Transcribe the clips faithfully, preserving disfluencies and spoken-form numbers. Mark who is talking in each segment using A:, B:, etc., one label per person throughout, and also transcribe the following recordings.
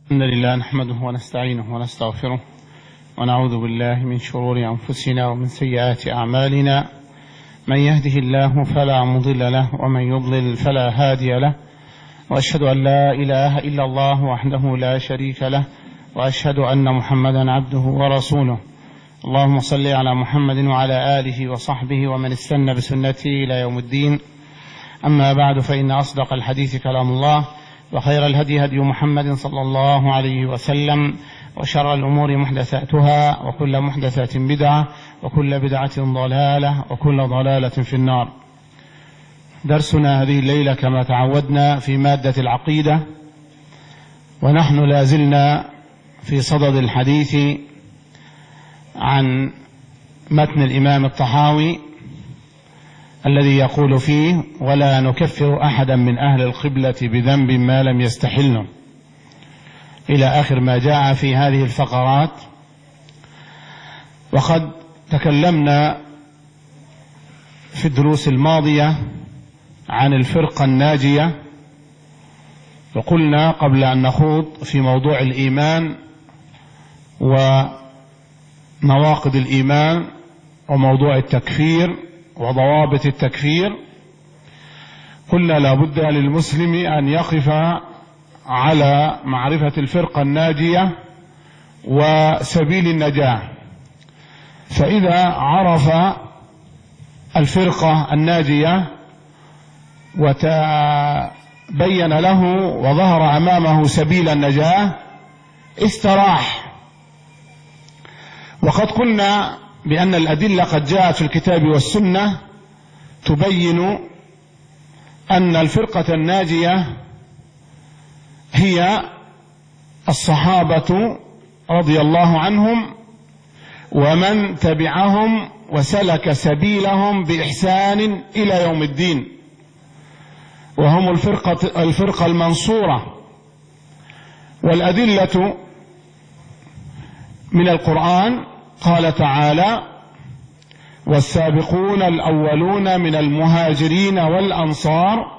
A: الحمد لله نحمده ونستعينه ونستغفره ونعوذ بالله من شرور أنفسنا ومن سيئات أعمالنا. من يهده الله فلا مضل له ومن يضلل فلا هادي له، وأشهد أن لا إله إلا الله وحده لا شريك له، وأشهد أن محمدا عبده ورسوله. اللهم صل على محمد وعلى آله وصحبه ومن استنى بسنته إلى يوم الدين. أما بعد، فإن أصدق الحديث كلام الله، وخير الهدي هدي محمد صلى الله عليه وسلم، وشر الأمور محدثاتها، وكل محدثة بدعة، وكل بدعة ضلالة، وكل ضلالة في النار. درسنا هذه الليلة كما تعودنا في مادة العقيدة، ونحن لازلنا في صدد الحديث عن متن الإمام الطحاوي الذي يقول فيه: ولا نكفر أحدا من أهل القبلة بذنب ما لم يستحله، إلى آخر ما جاء في هذه الفقرات. وقد تكلمنا في الدروس الماضية عن الفرقة الناجية، وقلنا قبل أن نخوض في موضوع الإيمان ومواقد الإيمان وموضوع التكفير وضوابط التكفير، قلنا لا بد للمسلم أن يقف على معرفة الفرقة الناجية وسبيل النجاة. فإذا عرف الفرقة الناجية وتبين له وظهر أمامه سبيل النجاة استراح. وقد قلنا بأن الأدلة قد جاءت في الكتاب والسنة تبين أن الفرقة الناجية هي الصحابة رضي الله عنهم ومن تبعهم وسلك سبيلهم بإحسان إلى يوم الدين، وهم الفرقة, الفرقة المنصورة. والأدلة من القرآن قال تعالى: والسابقون الأولون من المهاجرين والأنصار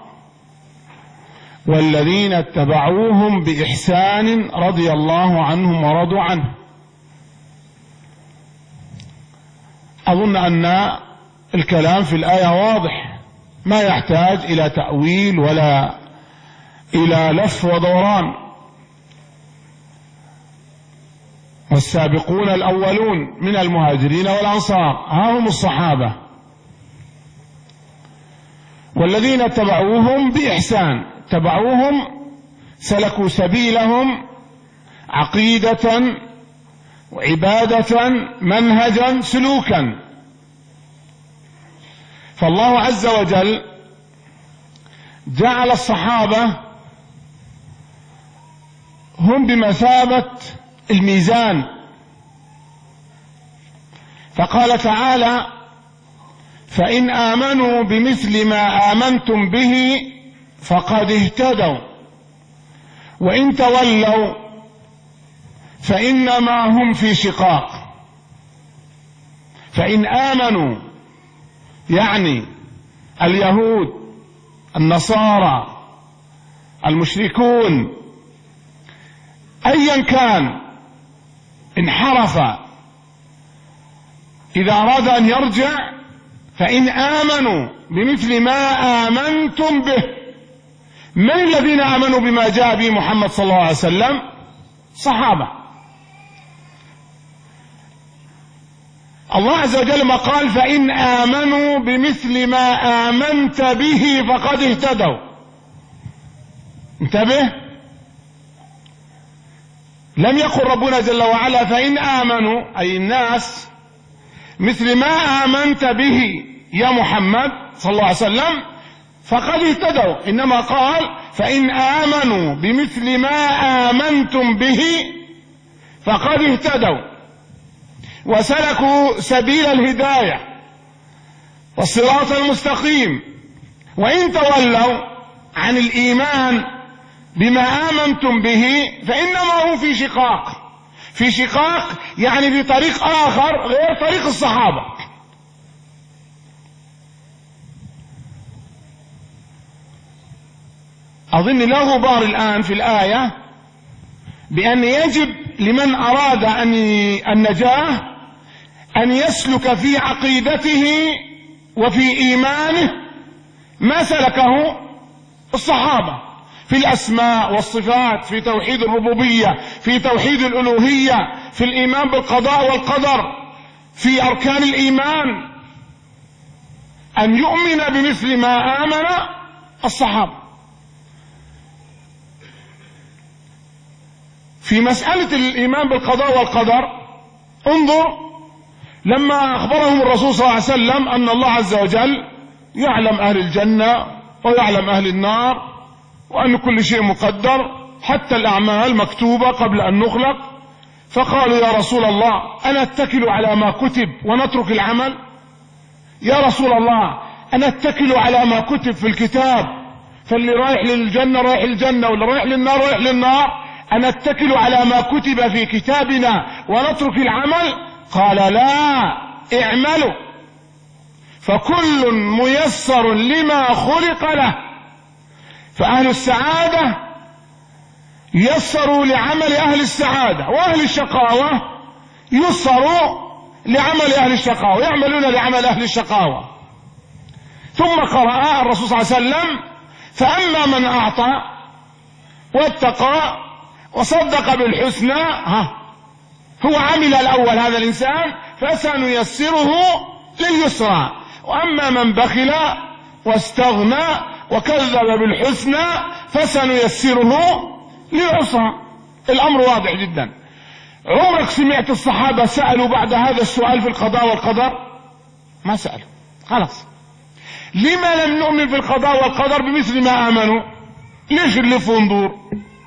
A: والذين اتبعوهم بإحسان رضي الله عنهم ورضوا عنه. أظن أن الكلام في الآية واضح، ما يحتاج إلى تأويل ولا إلى لف ودوران. والسابقون الأولون من المهاجرين والأنصار ها هم الصحابة، والذين اتبعوهم بإحسان، تبعوهم سلكوا سبيلهم عقيدة وعبادة منهجا سلوكا. فالله عز وجل جعل الصحابة هم بمثابة الميزان، فقال تعالى: فإن آمنوا بمثل ما آمنتم به فقد اهتدوا وإن تولوا فإنما هم في شقاق. فإن آمنوا يعني اليهود، النصارى، المشركون، أيا كان انحرف، إذا أراد أن يرجع فإن آمنوا بمثل ما آمنتم به. من الذين آمنوا بما جاء به محمد صلى الله عليه وسلم؟ صحابة. الله عز وجل ما قال: فإن آمنوا بمثل ما آمنت به فقد اهتدوا. انتبه، لم يقل ربنا جل وعلا: فإن آمنوا أي الناس مثل ما آمنت به يا محمد صلى الله عليه وسلم فقد اهتدوا، إنما قال: فإن آمنوا بمثل ما آمنتم به فقد اهتدوا وسلكوا سبيل الهداية والصراط المستقيم. وإن تولوا عن الإيمان بما آمنتم به فإنما هم في شقاق. في شقاق يعني في طريق آخر غير طريق الصحابة. أظن لا غبار الآن في الآية
B: بأن يجب لمن أراد أن النجاة أن يسلك في عقيدته وفي إيمانه ما سلكه الصحابة في الأسماء والصفات، في توحيد الربوبية، في توحيد الألوهية، في الإيمان بالقضاء والقدر، في أركان الإيمان، أن يؤمن بمثل ما آمن الصحابة. في مسألة الإيمان بالقضاء والقدر انظر لما أخبرهم الرسول صلى الله عليه وسلم أن الله عز وجل يعلم أهل الجنة ويعلم أهل النار، وأن كل شيء مقدر حتى الأعمال مكتوبة قبل أن نخلق، فقالوا يا رسول الله أنا أتكل على ما كتب ونترك العمل؟ يا رسول الله أنا أتكل على ما كتب في الكتاب، فاللي رايح للجنة رايح الجنة واللي رايح للنار رايح للنار، أنا أتكل على ما كتب في كتابنا ونترك العمل؟ قال لا، اعملوا فكل ميسر لما خلق له. فأهل السعادة يسروا لعمل أهل السعادة، وأهل الشقاوة يسروا لعمل أهل الشقاوة، يعملون لعمل أهل الشقاوة. ثم قرأ الرسول صلى الله عليه وسلم فأما من أعطى واتقى وصدق بالحسنى، ها هو عمل الأول هذا الإنسان فسنيسره لليسرى، وأما من بخل واستغنى وكذب بالحسنى فسنيسره للعسرى. الأمر واضح جدا. عمرك سمعت الصحابة سألوا بعد هذا السؤال في القضاء والقدر؟ ما سألوا، خلاص. لما لم نؤمن في القضاء والقدر بمثل ما آمنوا؟ ليش نلف وندور؟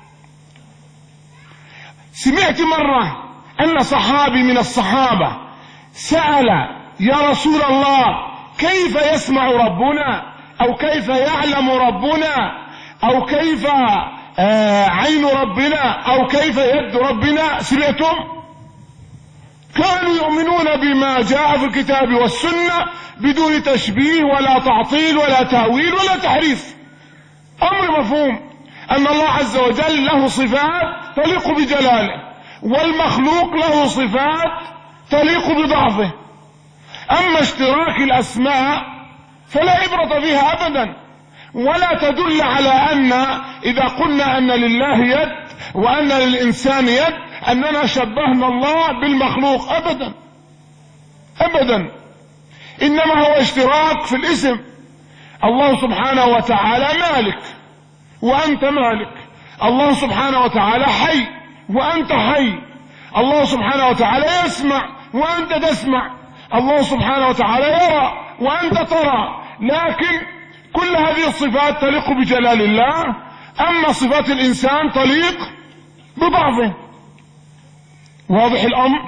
B: سمعت مرة أن صحابي من الصحابة سأل يا رسول الله كيف يسمع ربنا، أو كيف يعلم ربنا، أو كيف آه عين ربنا، أو كيف يد ربنا؟ سمعتم؟ كانوا يؤمنون بما جاء في الكتاب والسنة بدون تشبيه ولا تعطيل ولا تأويل ولا تحريف. أمر مفهوم أن الله عز وجل له صفات تليق بجلاله، والمخلوق له صفات تليق بضعفه. أما اشتراك الأسماء فلا عبرة فيها أبدا، ولا تدل على أن إذا قلنا أن لله يد وأن للإنسان يد أننا شبهنا الله بالمخلوق، أبدا أبدا، إنما هو اشتراك في الاسم. الله سبحانه وتعالى مالك وأنت مالك، الله سبحانه وتعالى حي وأنت حي، الله سبحانه وتعالى يسمع وأنت تسمع، الله سبحانه وتعالى يرى وأنت ترى، لكن كل هذه الصفات تليق بجلال الله، أما صفات الإنسان تليق بضعفه. واضح الأمر؟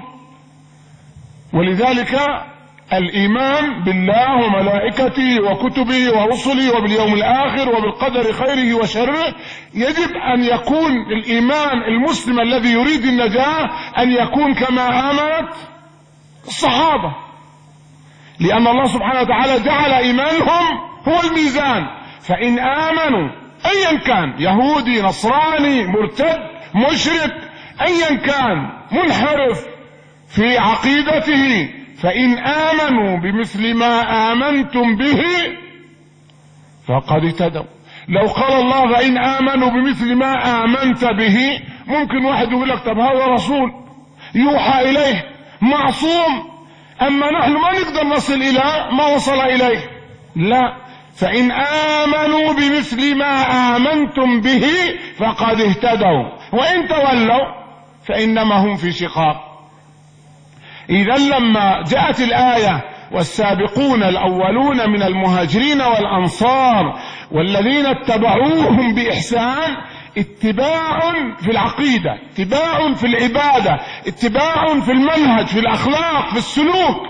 B: ولذلك الإيمان بالله وملائكته وكتبه ورسله وباليوم الآخر وبالقدر خيره وشره يجب أن يكون الإيمان المسلم الذي يريد النجاة أن يكون كما آمنت الصحابة، لأن الله سبحانه وتعالى جعل إيمانهم هو الميزان. فإن آمنوا أيا كان، يهودي نصراني مرتد مشرك أيا كان منحرف في عقيدته، فإن آمنوا بمثل ما آمنتم به فقد اهتدوا. لو قال الله فإن آمنوا بمثل ما آمنت به، ممكن واحد يقول لك طب هذا رسول يوحى إليه معصوم، أما نحن ما نقدر نصل إلى ما وصل إليه. لا، فإن آمنوا بمثل ما آمنتم به فقد اهتدوا، وإن تولوا فإنما هم في شقاق. إذا لما جاءت الآية والسابقون الأولون من المهاجرين والأنصار والذين اتبعوهم بإحسان، اتباع في العقيدة، اتباع في العبادة، اتباع في المنهج، في الأخلاق، في السلوك.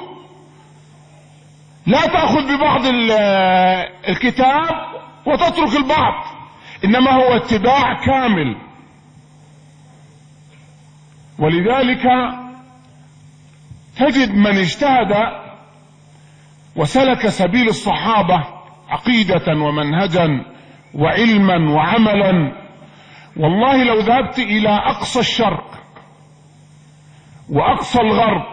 B: لا تأخذ ببعض الكتاب وتترك البعض، إنما هو اتباع كامل. ولذلك تجد من اجتهد وسلك سبيل الصحابة عقيدة ومنهجا وعلما وعملا والله لو ذهبت إلى أقصى الشرق وأقصى الغرب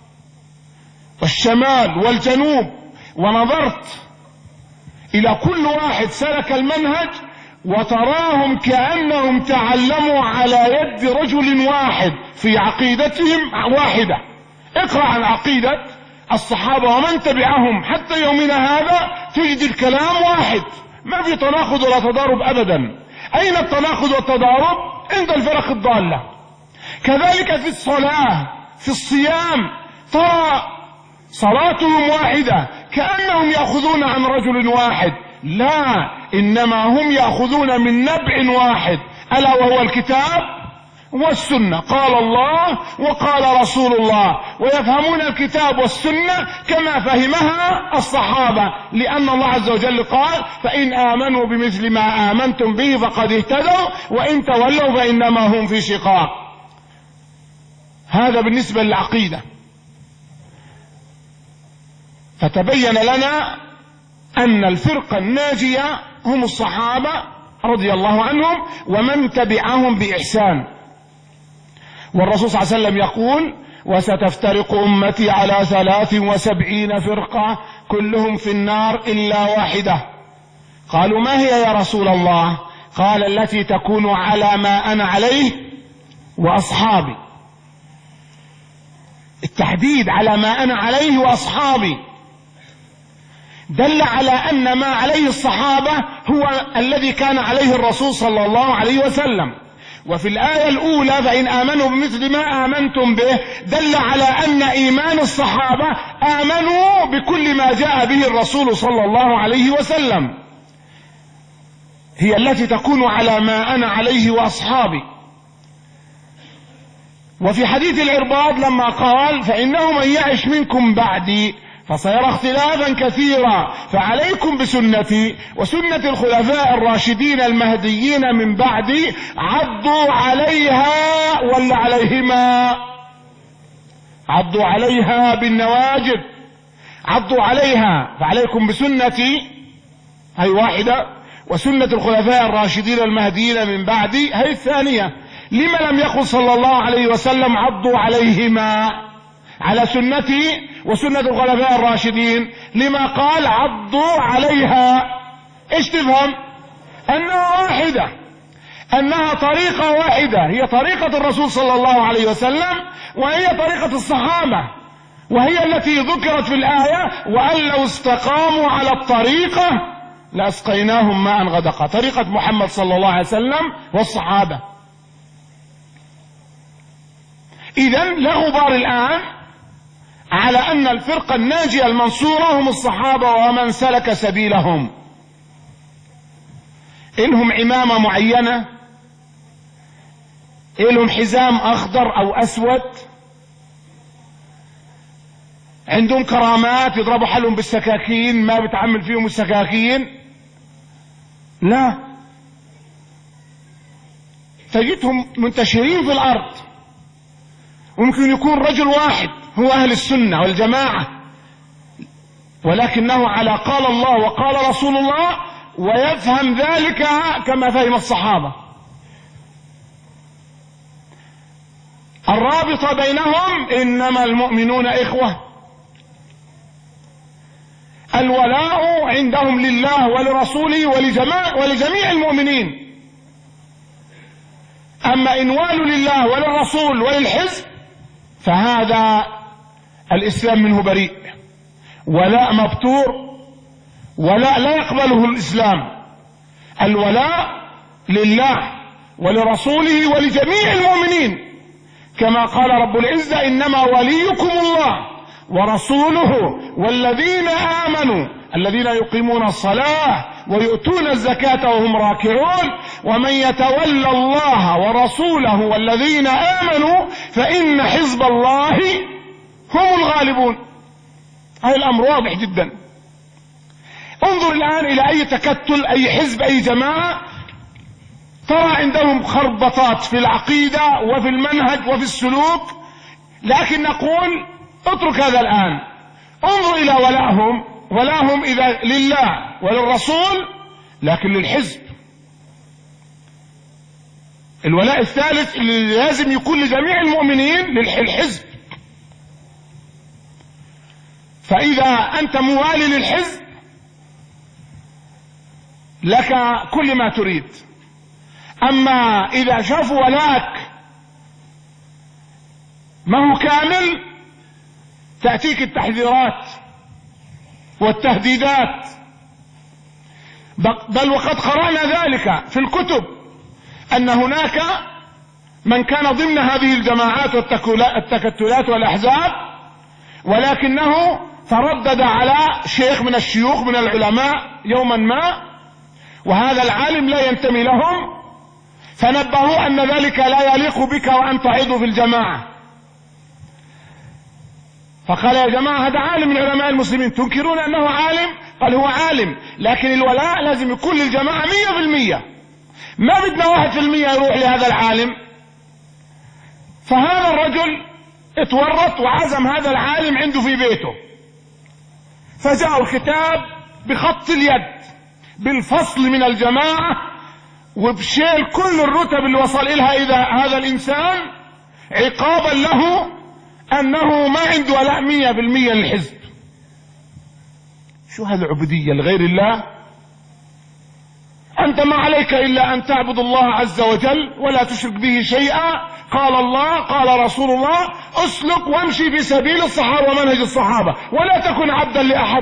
B: والشمال والجنوب ونظرت إلى كل واحد سلك المنهج وتراهم كأنهم تعلموا على يد رجل واحد في عقيدتهم واحدة. اقرأ عن عقيدة الصحابة ومن تبعهم حتى يومنا هذا تجد الكلام واحد، ما في تناقض ولا تضارب أبدا. أين التناقض والتضارب؟ عند الفرق الضالة. كذلك في الصلاة، في الصيام، ترى صلاتهم واحدة كأنهم يأخذون عن رجل واحد، لا، إنما هم يأخذون من نبع واحد ألا وهو الكتاب والسنة، قال الله وقال رسول الله، ويفهمون الكتاب والسنة كما فهمها الصحابة، لأن الله عز وجل قال فإن آمنوا بمثل ما آمنتم به فقد اهتدوا وإن تولوا فإنما هم في شقاق. هذا بالنسبة للعقيدة. فتبين لنا أن الفرقة الناجية هم الصحابة رضي الله عنهم ومن تبعهم بإحسان. والرسول صلى الله عليه وسلم يقول وستفترق أمتي على ثلاث وسبعين فرقة كلهم في النار إلا واحدة. قالوا ما هي يا رسول الله؟ قال التي تكون على ما أنا عليه وأصحابي. التحديد على ما أنا عليه وأصحابي دل على أن ما عليه الصحابة هو الذي كان عليه الرسول صلى الله عليه وسلم. وفي الآية الأولى فإن آمنوا بمثل ما آمنتم به دل على أن إيمان الصحابة آمنوا بكل ما جاء به الرسول صلى الله عليه وسلم، هي التي تكون على ما أنا عليه وأصحابي. وفي حديث العرباض لما قال فإنه من يعش منكم بعدي فسيرى اختلافا كثيرا فعليكم بسنتي وسنة الخلفاء الراشدين المهديين من بعدي عضوا عليها ولا عليهما؟ عضوا عليها بالنواجذ، عضوا عليها، فعليكم بسنتي هي واحدة وسنة الخلفاء الراشدين المهديين من بعدي هي الثانية. لما لم يقل صلى الله عليه وسلم عضوا عليهما على سنتي وسنة الخلفاء الراشدين؟ لما قال عضوا عليها؟ ايش تفهم؟ انها واحدة، انها طريقة واحدة، هي طريقة الرسول صلى الله عليه وسلم وهي طريقة الصحابة، وهي التي ذكرت في الآية وأن لو استقاموا على الطريقة لأسقيناهم ماء غدقا، طريقة محمد صلى الله عليه وسلم والصحابة. إذن لا غبار الآن على أن الفرقة الناجية المنصورة هم الصحابة ومن سلك سبيلهم. إلهم عمامة معينة، إلهم حزام أخضر أو أسود، عندهم كرامات يضربوا حالهم بالسكاكين ما بتعمل فيهم السكاكين، لا، تجدهم منتشرين في الأرض. وممكن يكون رجل واحد هو أهل السنة والجماعة ولكنه على قال الله وقال رسول الله ويفهم ذلك كما فهم الصحابة. الرابطة بينهم إنما المؤمنون إخوة، الولاء عندهم لله ولرسوله ولجميع, ولجميع المؤمنين. أما إن والوا لله وللرسول وللحزب فهذا الإسلام منه بريء، ولاء مبتور، ولاء لا يقبله الإسلام. الولاء لله ولرسوله ولجميع المؤمنين، كما قال رب العزة إنما وليكم الله ورسوله والذين آمنوا الذين يقيمون الصلاة ويؤتون الزكاة وهم راكعون ومن يتولى الله ورسوله والذين آمنوا فإن حزب الله هم الغالبون. هذا الأمر واضح جدا. انظر الآن إلى أي تكتل، أي حزب، أي جماعة، ترى عندهم خربطات في العقيدة وفي المنهج وفي السلوك، لكن نقول اترك هذا الآن، انظر إلى ولائهم، ولاهم إذا لله وللرسول لكن للحزب. الولاء الثالث اللي لازم يكون لجميع المؤمنين للحزب. فإذا أنت موالي للحزب لك كل ما تريد. أما إذا شافوا ولاءك ما هو كامل تأتيك التحذيرات والتهديدات. بل وقد قرأنا ذلك في الكتب أن هناك من كان ضمن هذه الجماعات والتكتلات والأحزاب ولكنه تردد على شيخ من الشيوخ من العلماء يوما ما، وهذا العالم لا ينتمي لهم، فنبهوا أن ذلك لا يليق بك وأنت عضو في الجماعة. فقال يا جماعة هذا عالم من علماء المسلمين تنكرون أنه عالم؟ قال هو عالم، لكن الولاء لازم يكون للجماعة مية في المية، ما بدنا واحد في المية يروح لهذا العالم. فهذا الرجل اتورط وعزم هذا العالم عنده في بيته، فجاء الكتاب بخط اليد بالفصل من الجماعة وبشيل كل الرتب اللي وصل إلها إذا هذا الإنسان عقابا له أنه ما عنده ولاء مية بالمية للحزب. شو هذه العبودية لغير الله؟ أنت ما عليك إلا أن تعبد الله عز وجل ولا تشرك به شيئا. قال الله قال رسول الله اسلك وامشي في سبيل الصحابة ومنهج الصحابة ولا تكن عبدا لأحد.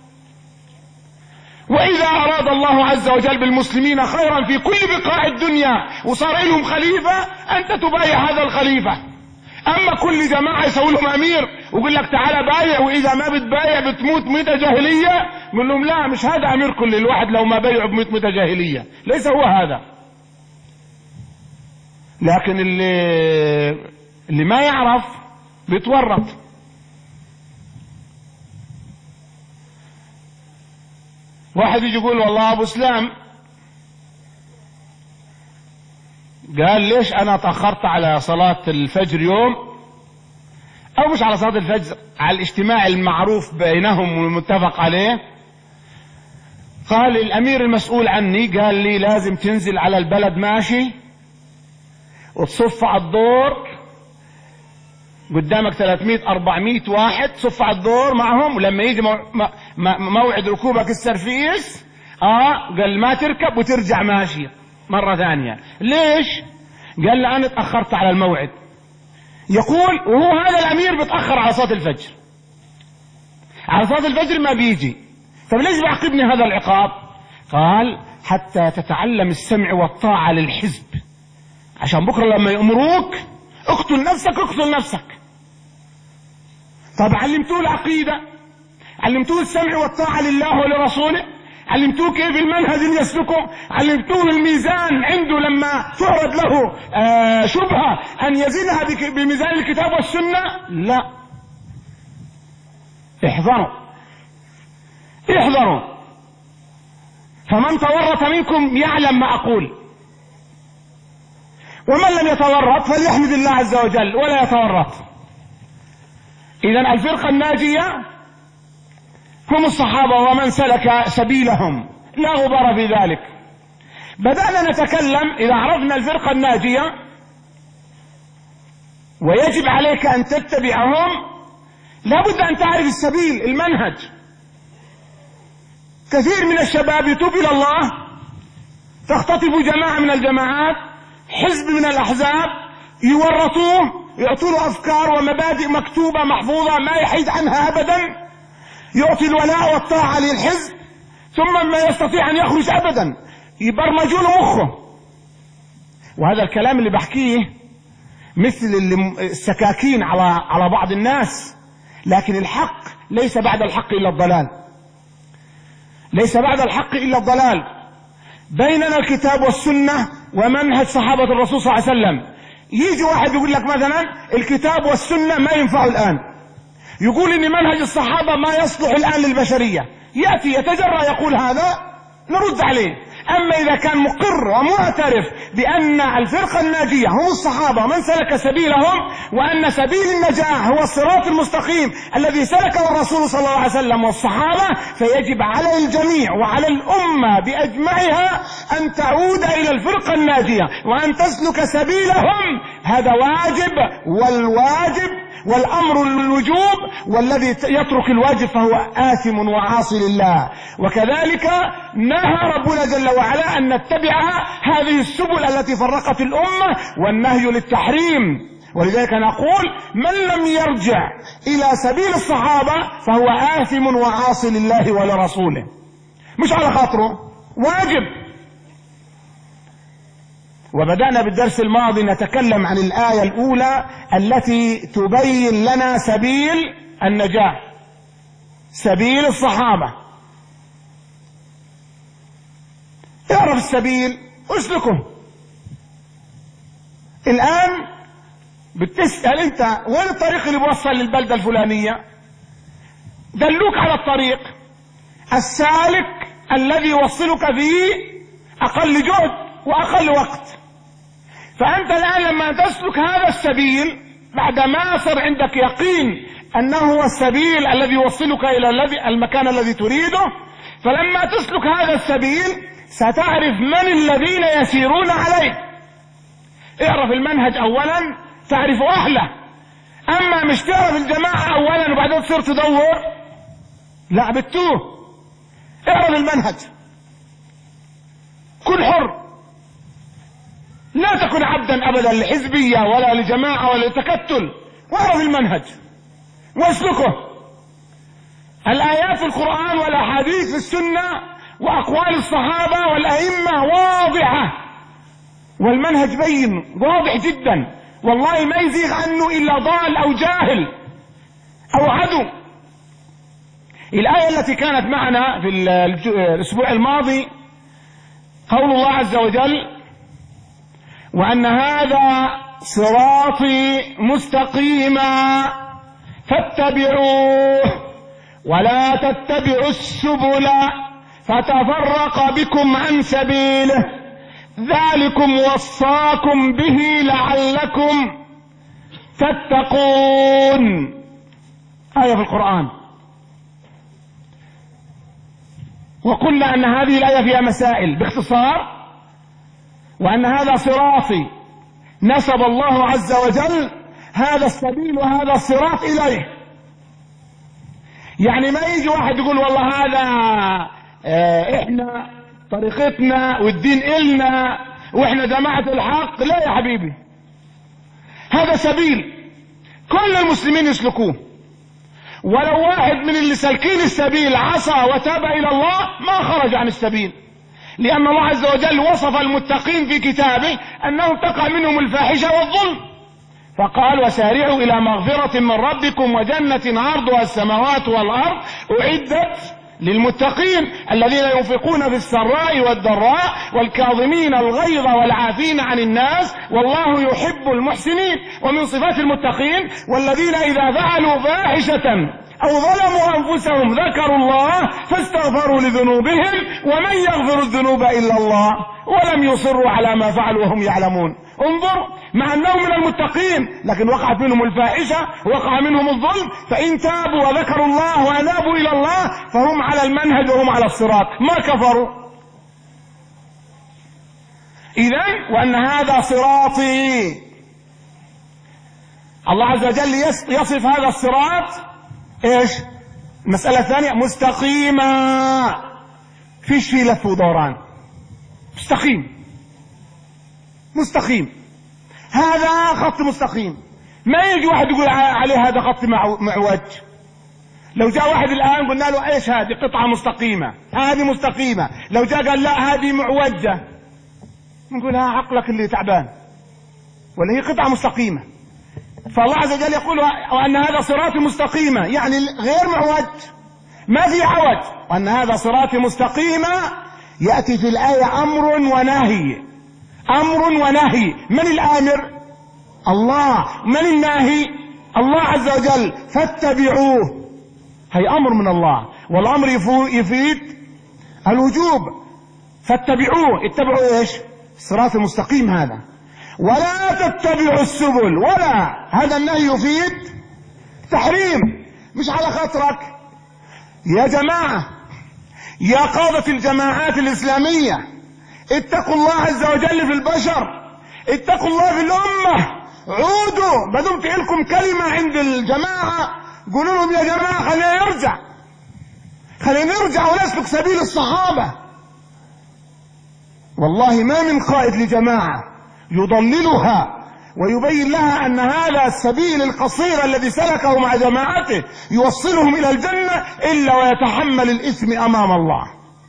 B: وإذا أراد الله عز وجل بالمسلمين خيرا في كل بقاع الدنيا وصار لهم خليفة أنت تبايع هذا الخليفة. أما كل جماعة يسوي لهم أمير ويقول لك تعال بايع، وإذا ما بتبايع بتموت ميتة جاهلية، يقول لهم لا مش هذا أمير كل الواحد لو ما بايعوا بموت ميتة جاهلية، ليس هو هذا. لكن اللي اللي ما يعرف بيتورط. واحد يجي يقول والله أبو اسلام قال ليش أنا تأخرت على صلاة الفجر يوم، أو مش على صلاة الفجر، على الاجتماع المعروف بينهم والمتفق عليه. قال الأمير المسؤول عني قال لي لازم تنزل على البلد ماشي وتصف على الدور قدامك ثلاثمائة أربعمائة واحد، تصف على الدور معهم، ولما يجي موعد ركوبك السرفيس اه قال ما تركب وترجع ماشي مرة ثانية. ليش؟ قال لي أنا تأخرت على الموعد. يقول وهو هذا الأمير بتأخر على صلاة الفجر، على صلاة الفجر ما بيجي، طب ليش بيعاقبني هذا العقاب؟ قال حتى تتعلم السمع والطاعة للحزب، عشان بكرة لما يأمروك اقتل نفسك اقتل نفسك. طب علمتوه العقيدة، علمتوه السمع والطاعة لله ولرسوله، علمتوه كيف المنهج اللي يسلكه، علمتوه الميزان عنده لما تعرض له آه شبهة أن يزنها بميزان الكتاب والسنة؟ لا. احذروا احذروا، فمن تورط منكم يعلم ما أقول، ومن لم يتورط فليحمد الله عز وجل ولا يتورط. إذن الفرقة الناجية هم الصحابة ومن سلك سبيلهم، لا غبار في ذلك. بدأنا نتكلم إذا عرفنا الفرقة الناجية ويجب عليك أن تتبعهم، لابد أن تعرف السبيل المنهج. كثير من الشباب يتوب إلى الله، تختطف جماعة من الجماعات، حزب من الأحزاب، يورطوه، يعطوا له أفكار ومبادئ مكتوبة محفوظة ما يحيد عنها أبدا، يعطي الولاء والطاعة للحزب، ثم ما يستطيع أن يخرج أبدا يبرمجوا له مخه. وهذا الكلام اللي بحكيه مثل السكاكين على على بعض الناس، لكن الحق ليس بعد الحق إلا الضلال، ليس بعد الحق إلا الضلال. بيننا الكتاب والسنة ومنهج صحابة الرسول صلى الله عليه وسلم. يجي واحد يقول لك مثلا الكتاب والسنة ما ينفعوا الآن، يقول إن منهج الصحابة ما يصلح الآن للبشرية، يأتي يتجرأ يقول هذا
C: نرد عليه. أما إذا كان مقر ومعترف بأن الفرقة الناجية هم الصحابة ومن سلك سبيلهم، وأن سبيل النجاة هو الصراط المستقيم الذي سلكه الرسول صلى الله عليه وسلم والصحابة، فيجب على الجميع وعلى الأمة بأجمعها أن تعود إلى الفرقة الناجية وأن تسلك سبيلهم. هذا واجب، والواجب والأمر الوجوب، والذي يترك الواجب فهو آثم وعاصي لله. وكذلك نهى ربنا جل وعلا أن نتبع هذه السبل التي فرقت الأمة، والنهي للتحريم. ولذلك نقول من لم يرجع إلى سبيل الصحابة فهو آثم وعاصي لله ولرسوله، مش على خاطره، واجب. وبدأنا بالدرس الماضي نتكلم عن الآية الأولى التي تبين لنا سبيل النجاة، سبيل الصحابة. اعرف السبيل اسلكه. الآن بتسأل انت وين الطريق اللي بوصل للبلدة الفلانية؟ دلوك على الطريق السالك الذي يوصلك فيه أقل جهد وأقل وقت. فأنت الآن لما تسلك هذا السبيل بعد ما صار عندك يقين أنه هو السبيل الذي يوصلك إلى المكان الذي تريده، فلما تسلك هذا السبيل ستعرف من الذين يسيرون عليه. اعرف المنهج أولا تعرف أهله. أما مش تعرف الجماعة أولا وبعدين تصير تدور، لا بتوه. اعرف المنهج، كن حر، لا تكن عبدا أبدا لحزبية ولا لجماعة ولا لتكتل. واعرف المنهج واسلكه. الآيات في القرآن والأحاديث في السنة وأقوال الصحابة والأئمة واضحة، والمنهج بين واضح جدا، والله ما يزيغ عنه إلا ضال أو جاهل أو عدو. الآية التي كانت معنا في الأسبوع الماضي قول الله عز وجل: وأن هذا صراطي مستقيما فاتبعوه ولا تتبعوا السبل فتفرق بكم عن سبيله ذلكم وصاكم به لعلكم تتقون. آية في القرآن. وقلنا أن هذه الآية فيها مسائل باختصار، وأن هذا صراطي نسب الله عز وجل هذا السبيل وهذا الصراط إليه. يعني ما يجي واحد يقول والله هذا اه احنا طريقتنا والدين إلنا واحنا جماعة الحق. لا يا حبيبي، هذا سبيل كل المسلمين يسلكوه، ولو واحد من اللي سالكين السبيل عصى وتاب إلى الله ما خرج عن السبيل، لأن الله عز وجل وصف المتقين في كتابه أنهم تقع منهم الفاحشة والظلم، فقال: وسارعوا إلى مغفرة من ربكم وجنة عرضها السماوات والأرض أعدت للمتقين الذين ينفقون في السراء والضراء والكاظمين الغيظ والعافين عن الناس والله يحب المحسنين. ومن صفات المتقين: والذين إذا فعلوا فاحشة أو ظلموا أنفسهم ذكروا الله فاستغفروا لذنوبهم ومن يغفر الذنوب إلا الله ولم يصروا على ما فعلوا وهم يعلمون. انظر، مع أنهم من المتقين لكن وقعت منهم الفاحشة وقع منهم الظلم، فإن تابوا وذكروا الله وأنابوا إلى الله فهم على المنهج وهم على الصراط، ما كفروا. إذن وأن هذا صراطي، الله عز وجل يصف هذا الصراط ايش؟ المسألة الثانية مستقيمة، فيش فيه لف ودوران، مستقيم مستقيم. هذا خط مستقيم، ما يجي واحد يقول عليه هذا خط معوج. لو جاء واحد الآن قلنا له ايش هذه؟ قطعة مستقيمة، هذه مستقيمة. لو جاء قال لا هذه معوجة، نقول ها عقلك اللي تعبان، ولا هي قطعة مستقيمة. فالله عز وجل يقول: وأن هذا صراطي مستقيمة، يعني غير معوج، ما في عوج. وأن هذا صراطي مستقيمة يأتي في الآية أمر ونهي، أمر ونهي. من الآمر؟ الله. من الناهي؟ الله عز وجل. فاتبعوه، هي أمر من الله، والأمر يفيد الوجوب. فاتبعوه. اتبعوا ايش؟ الصراط المستقيم هذا. ولا تتبعوا السبل، ولا هذا النهي يفيد تحريم، مش على خاطرك يا جماعة. يا قادة الجماعات الإسلامية، اتقوا الله عز وجل في البشر، اتقوا الله في الأمة. عودوا ما دمت لكم كلمة عند الجماعة، قولوا لهم يا جماعة خلينا نرجع، خلينا نرجع ونسلك سبيل الصحابة. والله ما من قائد لجماعة يضللها ويبين لها أن هذا السبيل القصير الذي سلكه مع جماعته يوصلهم إلى الجنة إلا ويتحمل الإثم أمام الله.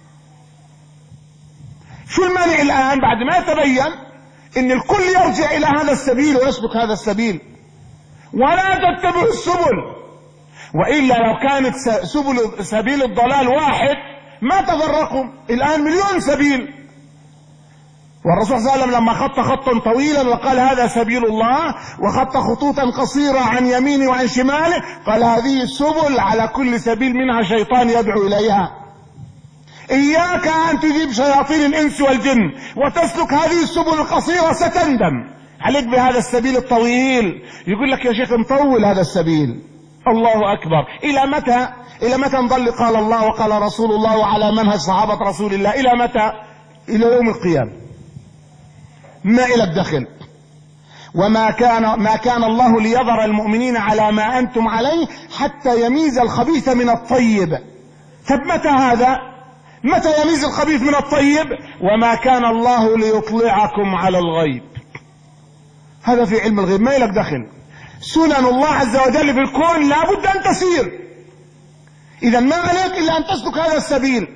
C: شو المانع الآن بعد ما يتبين أن الكل يرجع إلى هذا السبيل ويسلك هذا السبيل؟ ولا تتبعوا السبل، وإلا لو كانت سبل سبيل الضلال واحد ما تفرقوا. الآن مليون سبيل. والرسول صلى الله عليه وسلم لما خط خطا طويلا وقال هذا سبيل الله، وخط خطوطا قصيرة عن يمينه وعن شماله، قال هذه السبل على كل سبيل منها شيطان يدعو إليها. إياك أن تجيب شياطين الإنس والجن وتسلك هذه السبل القصيرة، ستندم. عليك بهذا السبيل الطويل. يقول لك يا شيخ نطول هذا السبيل. الله أكبر. إلى متى؟ إلى متى نضل قال الله وقال رسول الله وعلى منهج صحابة رسول الله؟ إلى متى؟ إلى يوم القيامة. ما إلى دخل. وما كان ما كان الله ليذر المؤمنين على ما أنتم عليه حتى يميز الخبيث من الطيب. طب متى هذا؟ متى يميز الخبيث من الطيب؟ وما كان الله ليطلعكم على الغيب. هذا في علم الغيب، ما لك دخل. سنن الله عز وجل في الكون لا بد أن تسير. إذا ما عليك إلا أن تسلك هذا السبيل.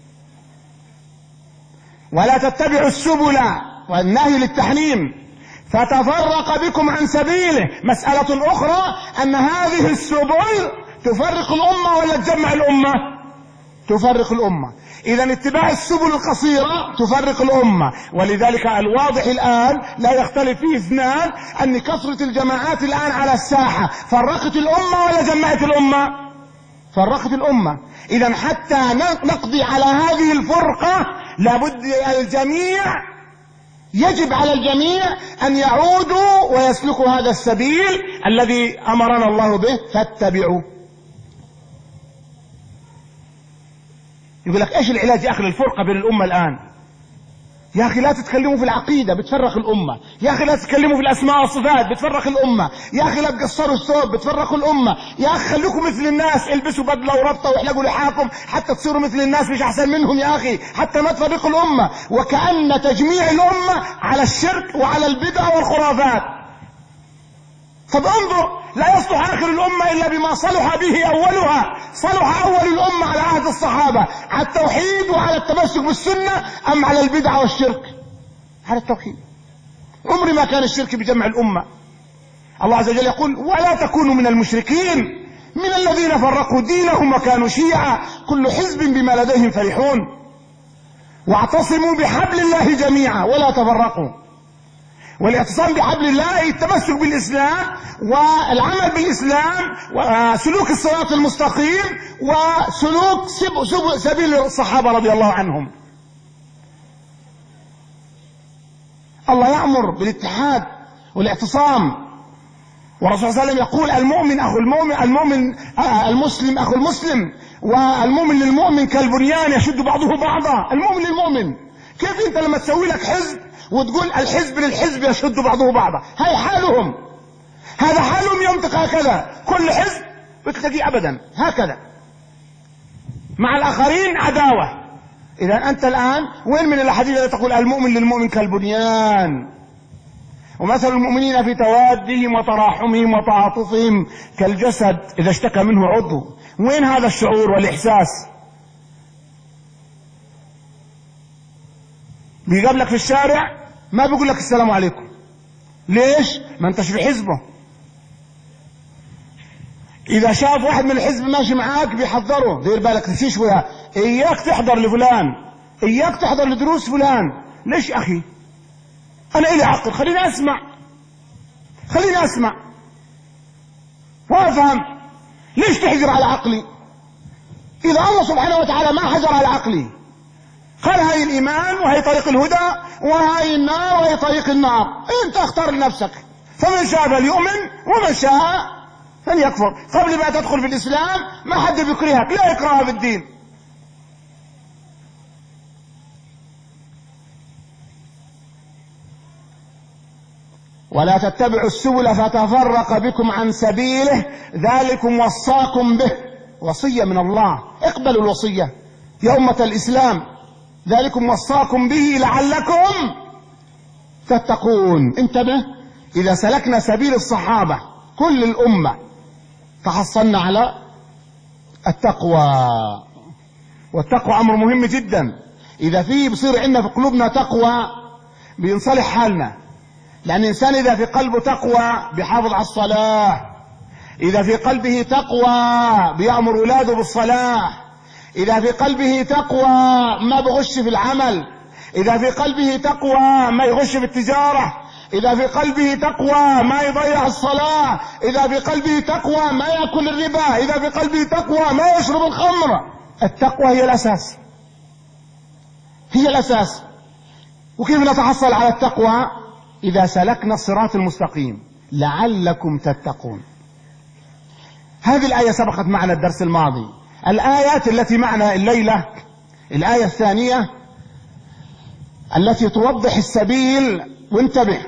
C: ولا تتبعوا السبل، والنهي للتحريم، فتفرق بكم عن سبيله. مسألة أخرى أن هذه السبل تفرق الأمة ولا تجمع الأمة؟ تفرق الأمة. إذا اتباع السبل القصيرة تفرق الأمة. ولذلك الواضح الآن لا يختلف فيه اثنان أن كثرة الجماعات الآن على الساحة فرقت الأمة ولا جمعت الأمة؟ فرقت الأمة. إذا حتى نقضي على هذه الفرقة لابد الجميع، يجب على الجميع أن يعودوا ويسلكوا هذا السبيل الذي أمرنا الله به، فاتبعوا. يقول لك ايش العلاج يا اخي للفرقة بين الأمة الآن؟ يا اخي لا تتكلموا في العقيدة بتفرق الأمة، يا اخي لا تتكلموا في الأسماء والصفات بتفرق الأمة، يا اخي لا تقصروا الثوب بتفرق الأمة، يا اخي خليكم مثل الناس، البسوا بدلة وربطة واحلقوا لحاكم حتى تصيروا مثل الناس مش أحسن منهم يا اخي، حتى ما تفرقوا الأمة. وكأن تجميع الأمة على الشرك وعلى البدع والخرافات. طب انظر، لا يصلح آخر الأمة إلا بما صلح به أولها. صلح أول الأمة على عهد الصحابة على التوحيد وعلى التمسك بالسنة، أم على البدع والشرك؟ على التوحيد. عمر ما كان الشرك بجمع الأمة. الله عز وجل يقول ولا تكونوا من المشركين من الذين فرقوا دينهم وكانوا شيعا كل حزب بما لديهم فرحون واعتصموا بحبل الله جميعا ولا تفرقوا. والاعتصام بحبل الله التمسك بالإسلام والعمل بالإسلام وسلوك الصراط المستقيم وسلوك سبيل الصحابة رضي الله عنهم. الله يأمر بالاتحاد والاعتصام، والرسول صلى الله عليه وسلم يقول المؤمن أخو المؤمن، المؤمن المسلم أخو المسلم، والمؤمن للمؤمن كالبنيان يشد بعضه بعضا. المؤمن للمؤمن. كيف انت لما تسوي لك حزب وتقول الحزب للحزب يشد بعضه بعضا؟ هاي حالهم، هذا حالهم ينطق هكذا. كل حزب بتلاقيه ابدا هكذا، مع الاخرين عداوة. اذا انت الان وين من الاحاديث التي تقول المؤمن للمؤمن كالبنيان ومثل المؤمنين في توادهم وتراحمهم وتعاطفهم كالجسد اذا اشتكى منه عضو؟ وين هذا الشعور والاحساس؟ بيقابلك في الشارع ما بيقول لك السلام عليكم. ليش؟ ما انتش في حزبه. اذا شاف واحد من الحزب ماشي معاك بيحذره، دير بالك تسيش وياه، اياك تحضر لفلان، اياك تحضر لدروس فلان. ليش يا اخي؟ انا الي عقل، خليني اسمع، خليني اسمع وافهم. ليش تحجر على عقلي؟ اذا الله سبحانه وتعالى ما حجر على عقلي قال هاي الإيمان وهي طريق الهدى وهاي النار وهي طريق النار، انت اختار لنفسك، فمن شاء فليؤمن ومن شاء فليكفر. قبل ما تدخل في الإسلام ما حد بيكرهك، لا إكراه في الدين. ولا تتبعوا السبل فتفرق بكم عن سبيله ذلكم وصاكم به، وصية من الله، اقبلوا الوصية يا أمة الإسلام، ذلكم وصاكم به لعلكم تتقون. انتبه، إذا سلكنا سبيل الصحابة كل الأمة تحصلنا على التقوى، والتقوى أمر مهم جدا. إذا فيه بصير عندنا في قلوبنا تقوى بينصلح حالنا، لأن الإنسان إذا في قلبه تقوى بيحافظ على الصلاة، إذا في قلبه تقوى بيأمر ولاده بالصلاة، إذا في قلبه تقوى ما بغش في العمل، إذا في قلبه تقوى ما يغش في التجارة، إذا في قلبه تقوى ما يضيع الصلاة، إذا في قلبه تقوى ما يأكل الربا، إذا في قلبه تقوى ما يشرب الخمر. التقوى هي الأساس، هي الأساس. وكيف نتحصل على التقوى؟ إذا سلكنا الصراط المستقيم لعلكم تتقون. هذه الآية سبقت معنا الدرس الماضي. الآيات التي معنا الليلة الآية الثانية التي توضح السبيل، وانتبه،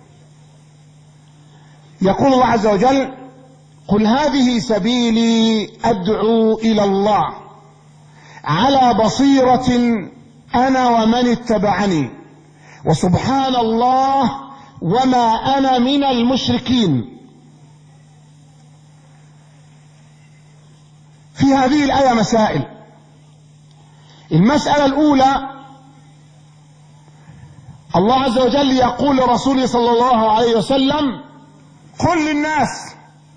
C: يقول الله عز وجل: قل هذه سبيلي أدعو إلى الله على بصيرة أنا ومن اتبعني وسبحان الله وما أنا من المشركين. في هذه الآية مسائل. المسألة الأولى، الله عز وجل يقول لرسوله صلى الله عليه وسلم: قل للناس،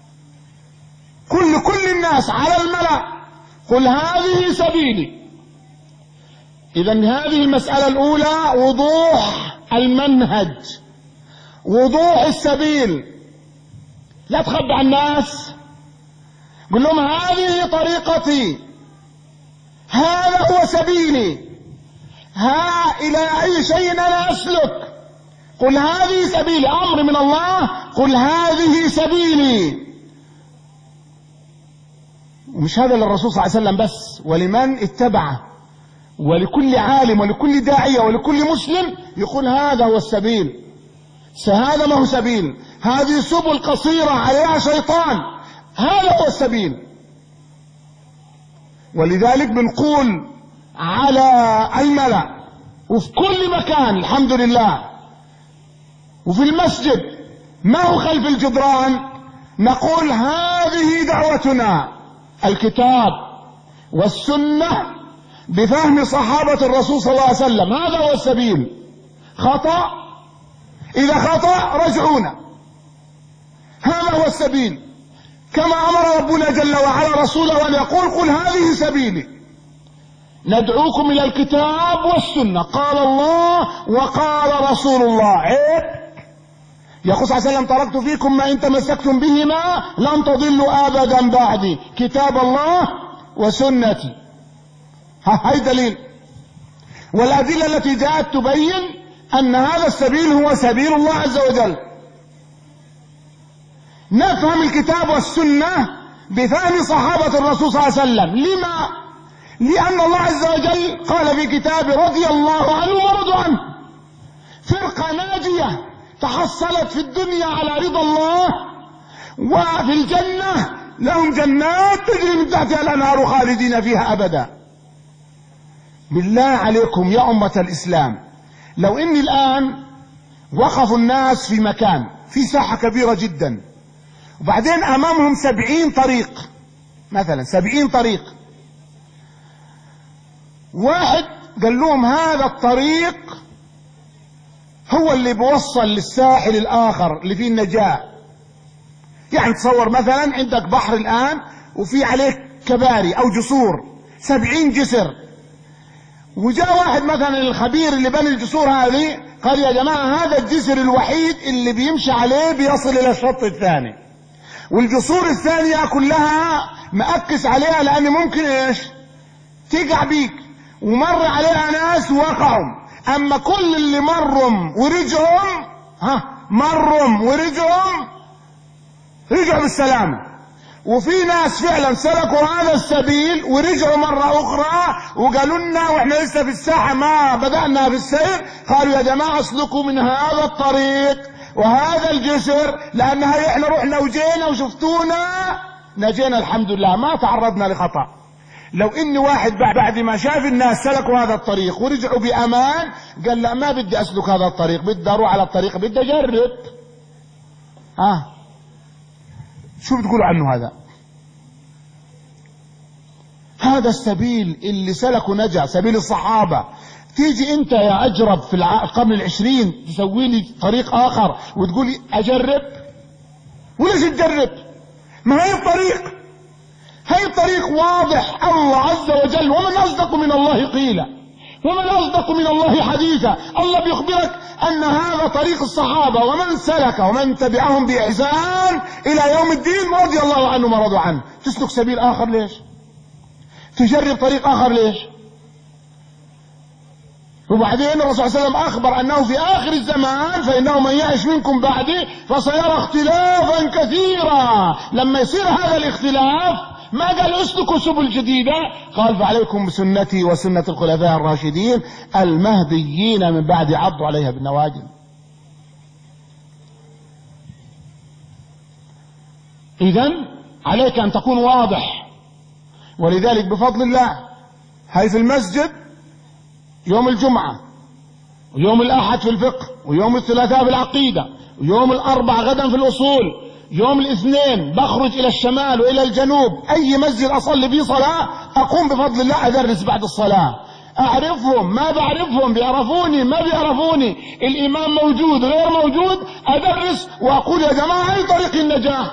C: كل كل الناس على الملأ، قل هذه سبيلي. إذن هذه المسألة الأولى وضوح المنهج، وضوح السبيل. لا تخبع الناس، قل لهم هذه طريقتي، هذا هو سبيلي، ها إلى أي شيء أنا أسلك. قل هذه سبيلي، أمر من الله، قل هذه سبيلي. ومش هذا للرسول صلى الله عليه وسلم بس، ولمن اتبعه، ولكل عالم ولكل داعية ولكل مسلم يقول هذا هو السبيل. هذا ما هو سبيل، هذه سبل قصيرة عليها شيطان، هذا هو السبيل. ولذلك بنقول على الملأ وفي كل مكان الحمد لله، وفي المسجد ما هو خلف الجدران، نقول هذه دعوتنا، الكتاب والسنة بفهم صحابة الرسول صلى الله عليه وسلم، هذا هو السبيل. خطأ، إذا خطأ رجعونا، هذا هو السبيل. كما أمر ربنا جل وعلا رسوله أن يقول: قل هذه سبيلي ندعوكم إلى الكتاب والسنة، قال الله وقال رسول الله. عيب. يقول صلى الله عليه وسلم: تركت فيكم ما إن تمسكتم بهما لن تضلوا أبدا بعدي، كتاب الله وسنتي. هاي دليل. والأدلة التي جاءت تبين أن هذا السبيل هو سبيل الله عز وجل. نفهم الكتاب والسنة بفهم صحابة الرسول صلى الله عليه وسلم. لما؟ لأن الله عز وجل قال في كتابه: رضي الله عنه ورضوا عنه. فرقة ناجية تحصلت في الدنيا على رضا الله، وفي الجنة لهم جنات تجري من تحتها الأنهار خالدين فيها أبدا. بالله عليكم يا أمة الإسلام، لو إن الآن وقفوا الناس في مكان في ساحة كبيرة جدا، وبعدين أمامهم سبعين طريق، مثلا سبعين طريق، واحد قال لهم هذا الطريق هو اللي بيوصل للساحل الآخر اللي فيه النجاة. يعني تصور مثلا عندك بحر الآن وفي عليه كباري أو جسور، سبعين جسر، وجاء واحد مثلا الخبير اللي بنى الجسور هذه قال: يا جماعة هذا الجسر الوحيد اللي بيمشي عليه بيصل إلى الشط الثاني، والجسور الثانية كلها مأكس عليها لأن ممكن إيش تقع بيك، ومر عليها ناس وقعوا، اما كل اللي مرهم ورجعهم ها مرهم ورجعهم رجعوا بالسلامة. وفي ناس فعلا سلكوا هذا السبيل ورجعوا مرة اخرى وقالوا لنا واحنا لسه في الساحة ما بدأنا في السير، قالوا يا جماعة اسلكوا من هذا الطريق وهذا الجسر، لان هي احنا رحنا وجينا وشفتونا نجينا الحمد لله ما تعرضنا لخطأ. لو ان واحد بعد ما شاف الناس سلكوا هذا الطريق ورجعوا بامان قال لا ما بدي اسلك هذا الطريق، بدي اروح على الطريق، بدي اجرب. ها شو بتقولوا عنه هذا؟ هذا السبيل اللي سلكوا نجا، سبيل الصحابة. تيجي انت يا اجرب في القرن العشرين تسوي لي طريق اخر وتقول لي اجرب؟ وليش تجرب؟ ما هي الطريق، هي الطريق واضح. الله عز وجل ومن اصدق من الله قيلا ومن اصدق من الله حديثا. الله بيخبرك ان هذا طريق الصحابة ومن سلك ومن تبعهم باحسان الى يوم الدين رضي الله عنهم ورضوا عنه. تسلك سبيل اخر ليش؟ تجرب طريق اخر ليش؟ وبعدين الرسول صلى الله عليه وسلم اخبر انه في اخر الزمان فانه من يعش منكم بعدي فسيرى اختلافا كثيرا. لما يصير هذا الاختلاف ما قال اسلكوا سبل جديدة، قال فعليكم بسنتي وسنة الخلفاء الراشدين المهديين من بعد عضوا عليها بالنواجذ. اذن عليك ان تكون واضح. ولذلك بفضل الله هاي في المسجد يوم الجمعة ويوم الأحد في الفقه ويوم الثلاثاء في العقيدة ويوم الأربع غدا في الأصول، يوم الاثنين بخرج إلى الشمال وإلى الجنوب أي مسجد أصلي فيه صلاة أقوم بفضل الله أدرس بعد الصلاة. أعرفهم ما بعرفهم، بيعرفوني ما بيعرفوني، الإمام موجود غير موجود أدرس وأقول يا جماعة هاي طريق النجاة.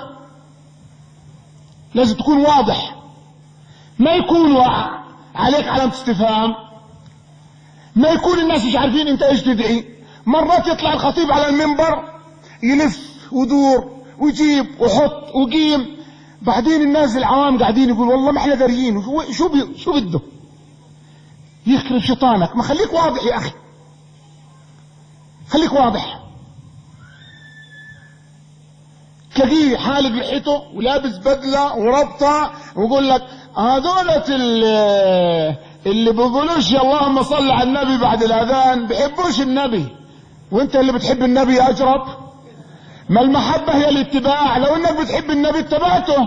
C: لازم تكون واضح، ما يكون عليك علامة استفهام، ما يكون الناس مش عارفين انت ايش تدعي. مرات يطلع الخطيب على المنبر يلف ودور ويجيب وحط وقيم، بعدين الناس العوام قاعدين يقول والله ما احنا داريين شو بي شو بده يخرب شيطانك. ما خليك واضح يا اخي، خليك واضح. تلاقيه حالق لحيته ولابس بدله وربطه ويقول لك هذولة اللي اللي بيقولوش يا اللهم صل على النبي بعد الاذان بيحبوش النبي، وانت اللي بتحب النبي يا اجرب. ما المحبة هي الاتباع، لو انك بتحب النبي اتبعته.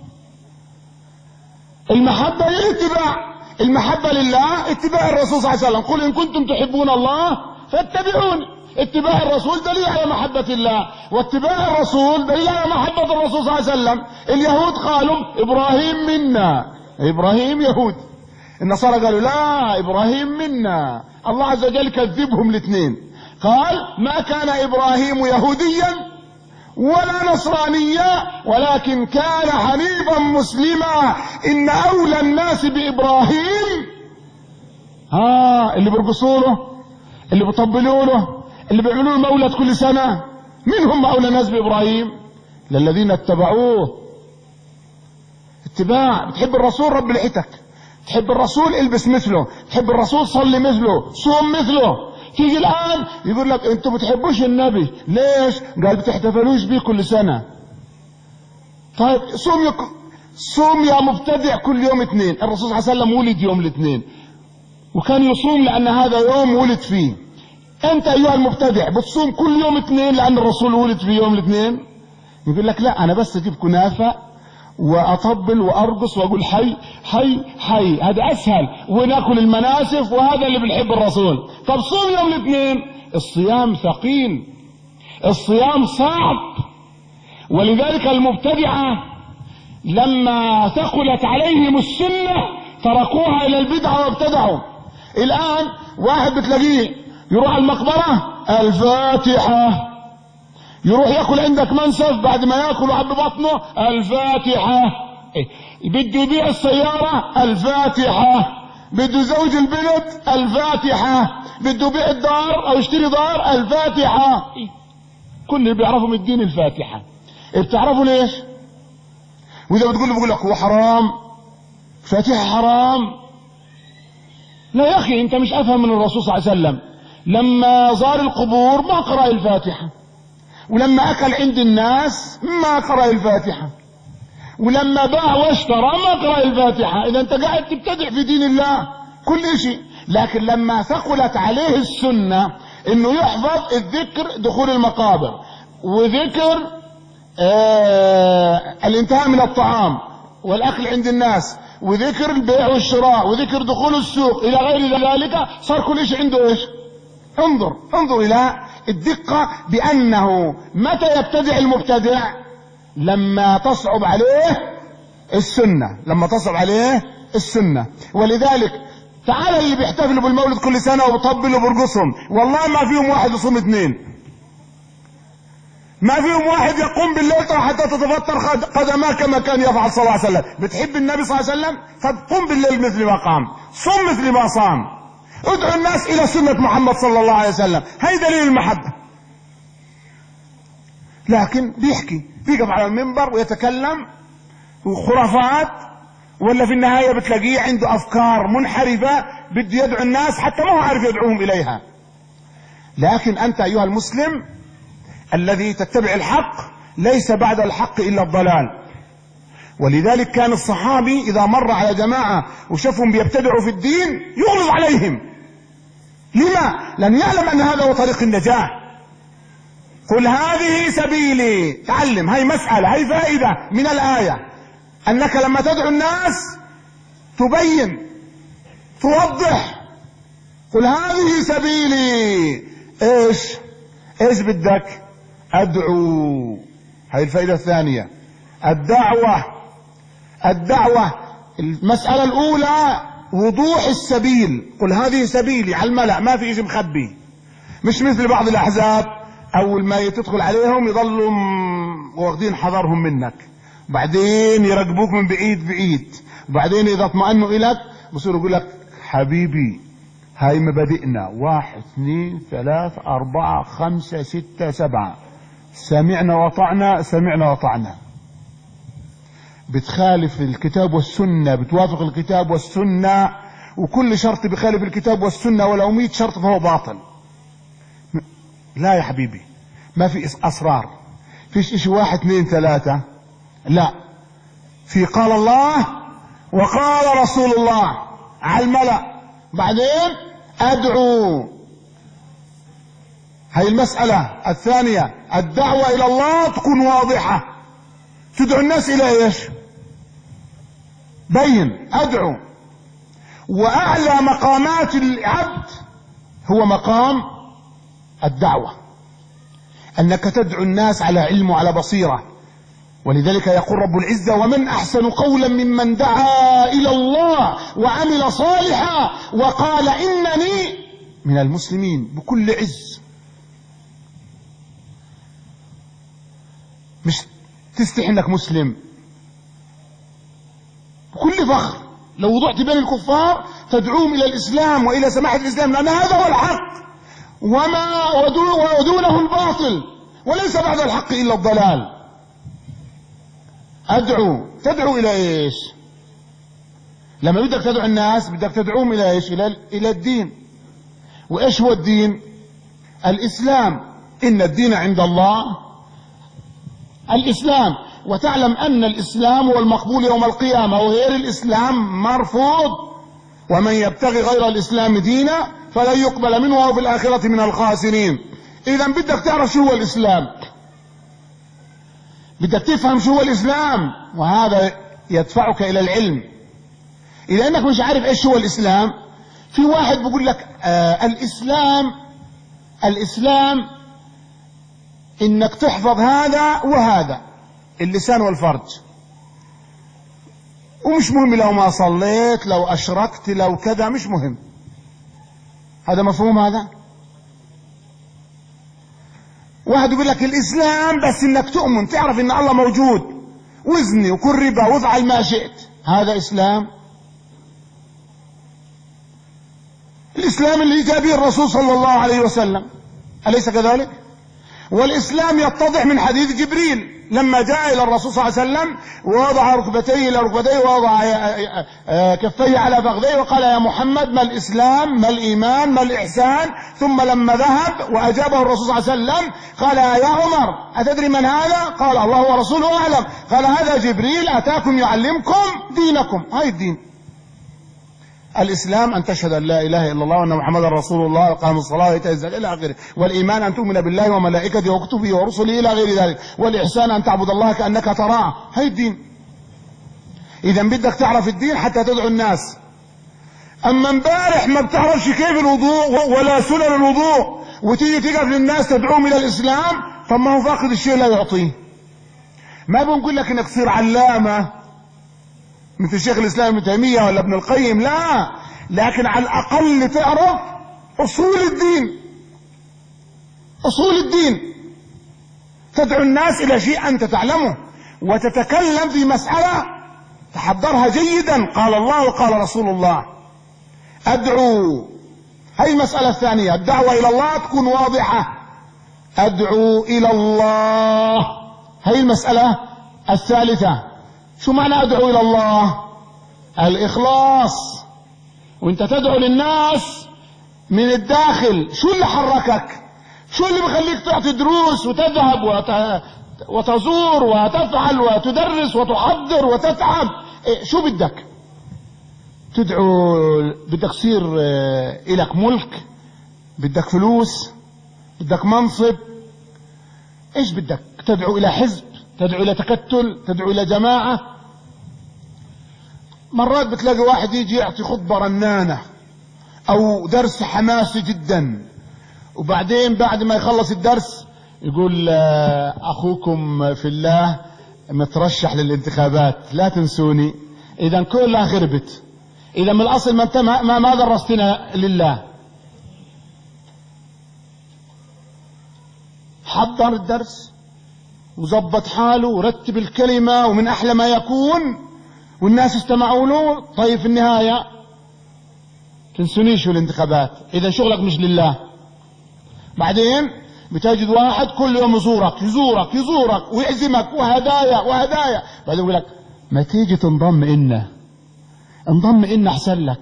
C: المحبة هي الاتباع، المحبة لله اتباع الرسول صلى الله عليه وسلم. قل ان كنتم تحبون الله فاتبعوني. اتباع الرسول دليل على محبة الله، واتباع الرسول دليل على محبة الرسول صلى الله عليه وسلم. اليهود قالوا ابراهيم منا، ابراهيم يهود. النصارى قالوا لا ابراهيم منا. الله عز وجل كذبهم الاثنين، قال ما كان ابراهيم يهوديا ولا نصرانيا ولكن كان حنيفا مسلما. ان اولى الناس بابراهيم ها اللي بيرقصوا له، اللي بيطبلوا له، اللي بيعملوا له مولد كل سنه. من هم اولى الناس بابراهيم؟ للذين اتبعوه. اتباع. بتحب الرسول رب لحيتك، تحب الرسول البس مثله، تحب الرسول صلي مثله، صوم مثله. تيجي الان يقول لك انتوا بتحبوش النبي ليش؟ قال بتحتفلوش بيه كل سنه. طيب صوم يك... صوم يا مبتدع كل يوم اثنين. الرسول صلى الله عليه وسلم ولد يوم الاثنين وكان يصوم لان هذا يوم ولد فيه. انت ايها المبتدع بتصوم كل يوم اثنين لان الرسول ولد في يوم الاثنين؟ يقول لك لا انا بس اجيب كنافه واطبل وارقص واقول حي حي حي، هذا اسهل، وناكل المناسف، وهذا اللي بنحب الرسول. طب صوم يوم الاثنين. الصيام ثقيل، الصيام صعب. ولذلك المبتدعة لما ثقلت عليهم السنة تركوها الى البدعة وابتدعوا. الان واحد بتلاقيه يروح المقبرة الفاتحة، يروح ياكل عندك منسف بعد ما ياكل وحب بطنه الفاتحة، بده يبيع السيارة الفاتحة، بده يزوج البنت الفاتحة، بده يبيع الدار او يشتري دار الفاتحة. كل اللي بيعرفوا من الدين الفاتحة. بتعرفوا ليش؟ واذا بتقول له بقول لك هو حرام، فاتحة حرام. لا يا أخي أنت مش أفهم من الرسول صلى الله عليه وسلم، لما زار القبور ما قرأ الفاتحة، ولما أكل عند الناس ما قرأ الفاتحة، ولما باع واشترى ما قرأ الفاتحة. إذا أنت قاعد تبتدع في دين الله كل شيء. لكن لما ثقلت عليه السنة إنه يحفظ الذكر دخول المقابر، وذكر آه الانتهاء من الطعام والأكل عند الناس، وذكر البيع والشراء، وذكر دخول السوق إلى غير ذلك، صار كل شيء عنده إيش؟ انظر انظر إلى الدقة، بأنه متى يبتدع المبتدع؟ لما تصعب عليه السنة، لما تصعب عليه السنة. ولذلك تعال اللي بيحتفلوا بالمولد كل سنة وبطبلوا وبرقصهم، والله ما فيهم واحد يصوم اثنين، ما فيهم واحد يقوم بالليل حتى تتفطر قدماه كما كان يفعل صلى الله عليه وسلم. بتحب النبي صلى الله عليه وسلم؟ طب قم بالليل مثل ما قام، صم مثل ما صام، ادعو الناس الى سنة محمد صلى الله عليه وسلم، هي دليل المحبة. لكن بيحكي بيقف على المنبر ويتكلم وخرافات، ولا في النهاية بتلاقيه عنده افكار منحرفة بده يدعو الناس حتى ما هو عارف يدعوهم اليها. لكن انت ايها المسلم الذي تتبع الحق، ليس بعد الحق الا الضلال. ولذلك كان الصحابي اذا مر على جماعة وشافهم بيبتدعوا في الدين يغلظ عليهم. لما؟ لن يعلم ان هذا هو طريق النجاة. قل هذه سبيلي، تعلم، هاي مسألة، هاي فائدة من الآية، انك لما تدعو الناس تبين توضح. قل هذه سبيلي، ايش ايش بدك؟ ادعو. هاي الفائدة الثانية، الدعوة. الدعوة المسألة الاولى وضوح السبيل، قل هذه سبيلي على الملأ، ما في شيء مخبي، مش مثل بعض الاحزاب اول ما تدخل عليهم يضلوا واخدين حذرهم منك، بعدين يراقبوك من بعيد بعيد، بعدين اذا اطمأنوا اليك بصيروا يقول لك حبيبي هاي مبادئنا، واحد اثنين ثلاث اربعة خمسة ستة سبعة، سمعنا وطعنا سمعنا وطعنا. بتخالف الكتاب والسنة، بتوافق الكتاب والسنة، وكل شرط بخالف الكتاب والسنة ولو مئة شرط فهو باطل. لا يا حبيبي، ما في اسرار، فيش اشي واحد اثنين ثلاثة، لا، في قال الله وقال رسول الله على الملأ، بعدين ادعو. هاي المسألة الثانية، الدعوة الى الله تكون واضحة، تدعو الناس الى ايش؟ بين، ادعو. واعلى مقامات العبد هو مقام الدعوة، انك تدعو الناس على علم وعلى بصيرة. ولذلك يقول رب العزة ومن احسن قولا ممن دعا الى الله وعمل صالحا وقال انني من المسلمين، بكل عز، مش تستحي انك مسلم، بكل فخر. لو وضعت بين الكفار تدعوهم الى الاسلام والى سماحة الاسلام، لان هذا هو الحق وما ودونه الباطل، وليس بعد الحق الا الضلال. ادعو، تدعو الى ايش؟ لما بدك تدعو الناس بدك تدعوهم الى ايش؟ الى الى الدين. وايش هو الدين؟ الاسلام، ان الدين عند الله الاسلام. وتعلم ان الاسلام هو المقبول يوم القيامة، وغير الاسلام مرفوض، ومن يبتغي غير الاسلام دينا فلن يقبل منه وهو في الاخرة من الخاسرين. اذا بدك تعرف شو هو الاسلام، بدك تفهم شو هو الاسلام، وهذا يدفعك الى العلم. اذا انك مش عارف ايش هو الاسلام، في واحد بيقول لك آه الاسلام الاسلام انك تحفظ هذا وهذا، اللسان والفرج، ومش مهم لو ما صليت، لو اشركت، لو كذا، مش مهم. هذا مفهوم هذا؟ واحد يقول لك الاسلام بس انك تؤمن، تعرف ان الله موجود، وزني وكل ربا وافعل ما شئت، هذا اسلام؟ الاسلام اللي جاء به الرسول صلى الله عليه وسلم، أليس كذلك؟ والإسلام يتضح من حديث جبريل لما جاء إلى الرسول صلى الله عليه وسلم ووضع ركبتيه إلى ركبتيه ووضع كفيه على فخذيه وقال يا محمد ما الإسلام ما الإيمان ما الإحسان. ثم لما ذهب وأجابه الرسول صلى الله عليه وسلم قال يا عمر أتدري من هذا؟ قال الله ورسوله أعلم. قال هذا جبريل أتاكم يعلمكم دينكم. هاي الدين الإسلام أن تشهد أن لا إله إلا الله وأن محمدا رسول الله وإقام الصلاة وإيتاء الزكاة إلى آخره. والإيمان أن تؤمن بالله وملائكته وكتبه ورسله إلى غير ذلك. والإحسان أن تعبد الله كأنك تراه. هاي الدين. إذا بدك تعرف الدين حتى تدعو الناس. أما امبارح ما بتعرفش كيف الوضوء ولا سنن الوضوء وتيجي تقف للناس تدعوهم إلى الإسلام، طب ما هو فاقد الشيء لا يعطيه. ما بنقول لك إنك تصير علامة مثل شيخ الإسلام ابن تيمية ولا ابن القيم، لا، لكن على الأقل تعرف أصول الدين. أصول الدين تدعو الناس إلى شيء أنت تعلمه وتتكلم في مسألة تحضرها جيدا، قال الله وقال رسول الله. أدعو، هاي المسألة الثانية، الدعوة إلى الله تكون واضحة. أدعو إلى الله، هاي المسألة الثالثة. شو معنى أدعو إلى الله؟ الإخلاص. وانت تدعو للناس من الداخل. شو اللي حركك؟ شو اللي بخليك تعطي دروس وتذهب وت... وتزور وتفعل وتدرس وتحضر وتتعب؟ إيه شو بدك؟ تدعو بدك تصير إلك ملك، بدك فلوس، بدك منصب، ايش بدك؟ تدعو إلى حزب، تدعو إلى تكتل، تدعو إلى جماعة. مرات بتلاقي واحد يجي يعطي خطبة رنانة أو درس حماسي جدا، وبعدين بعد ما يخلص الدرس يقول أخوكم في الله مترشح للانتخابات لا تنسوني. إذا كلها خربت. إذا من الأصل ما أنت ما, ما درستنا لله. حضر الدرس وظبط حاله ورتب الكلمة ومن أحلى ما يكون والناس استمعوا له. طيب في النهاية تنسونيش الانتخابات. إذا شغلك مش لله. بعدين بتجد واحد كل يوم يزورك يزورك يزورك ويعزمك وهدايا وهدايا. بعدين يقول لك ما تيجي تنضم إنا انضم إنا أحسن لك.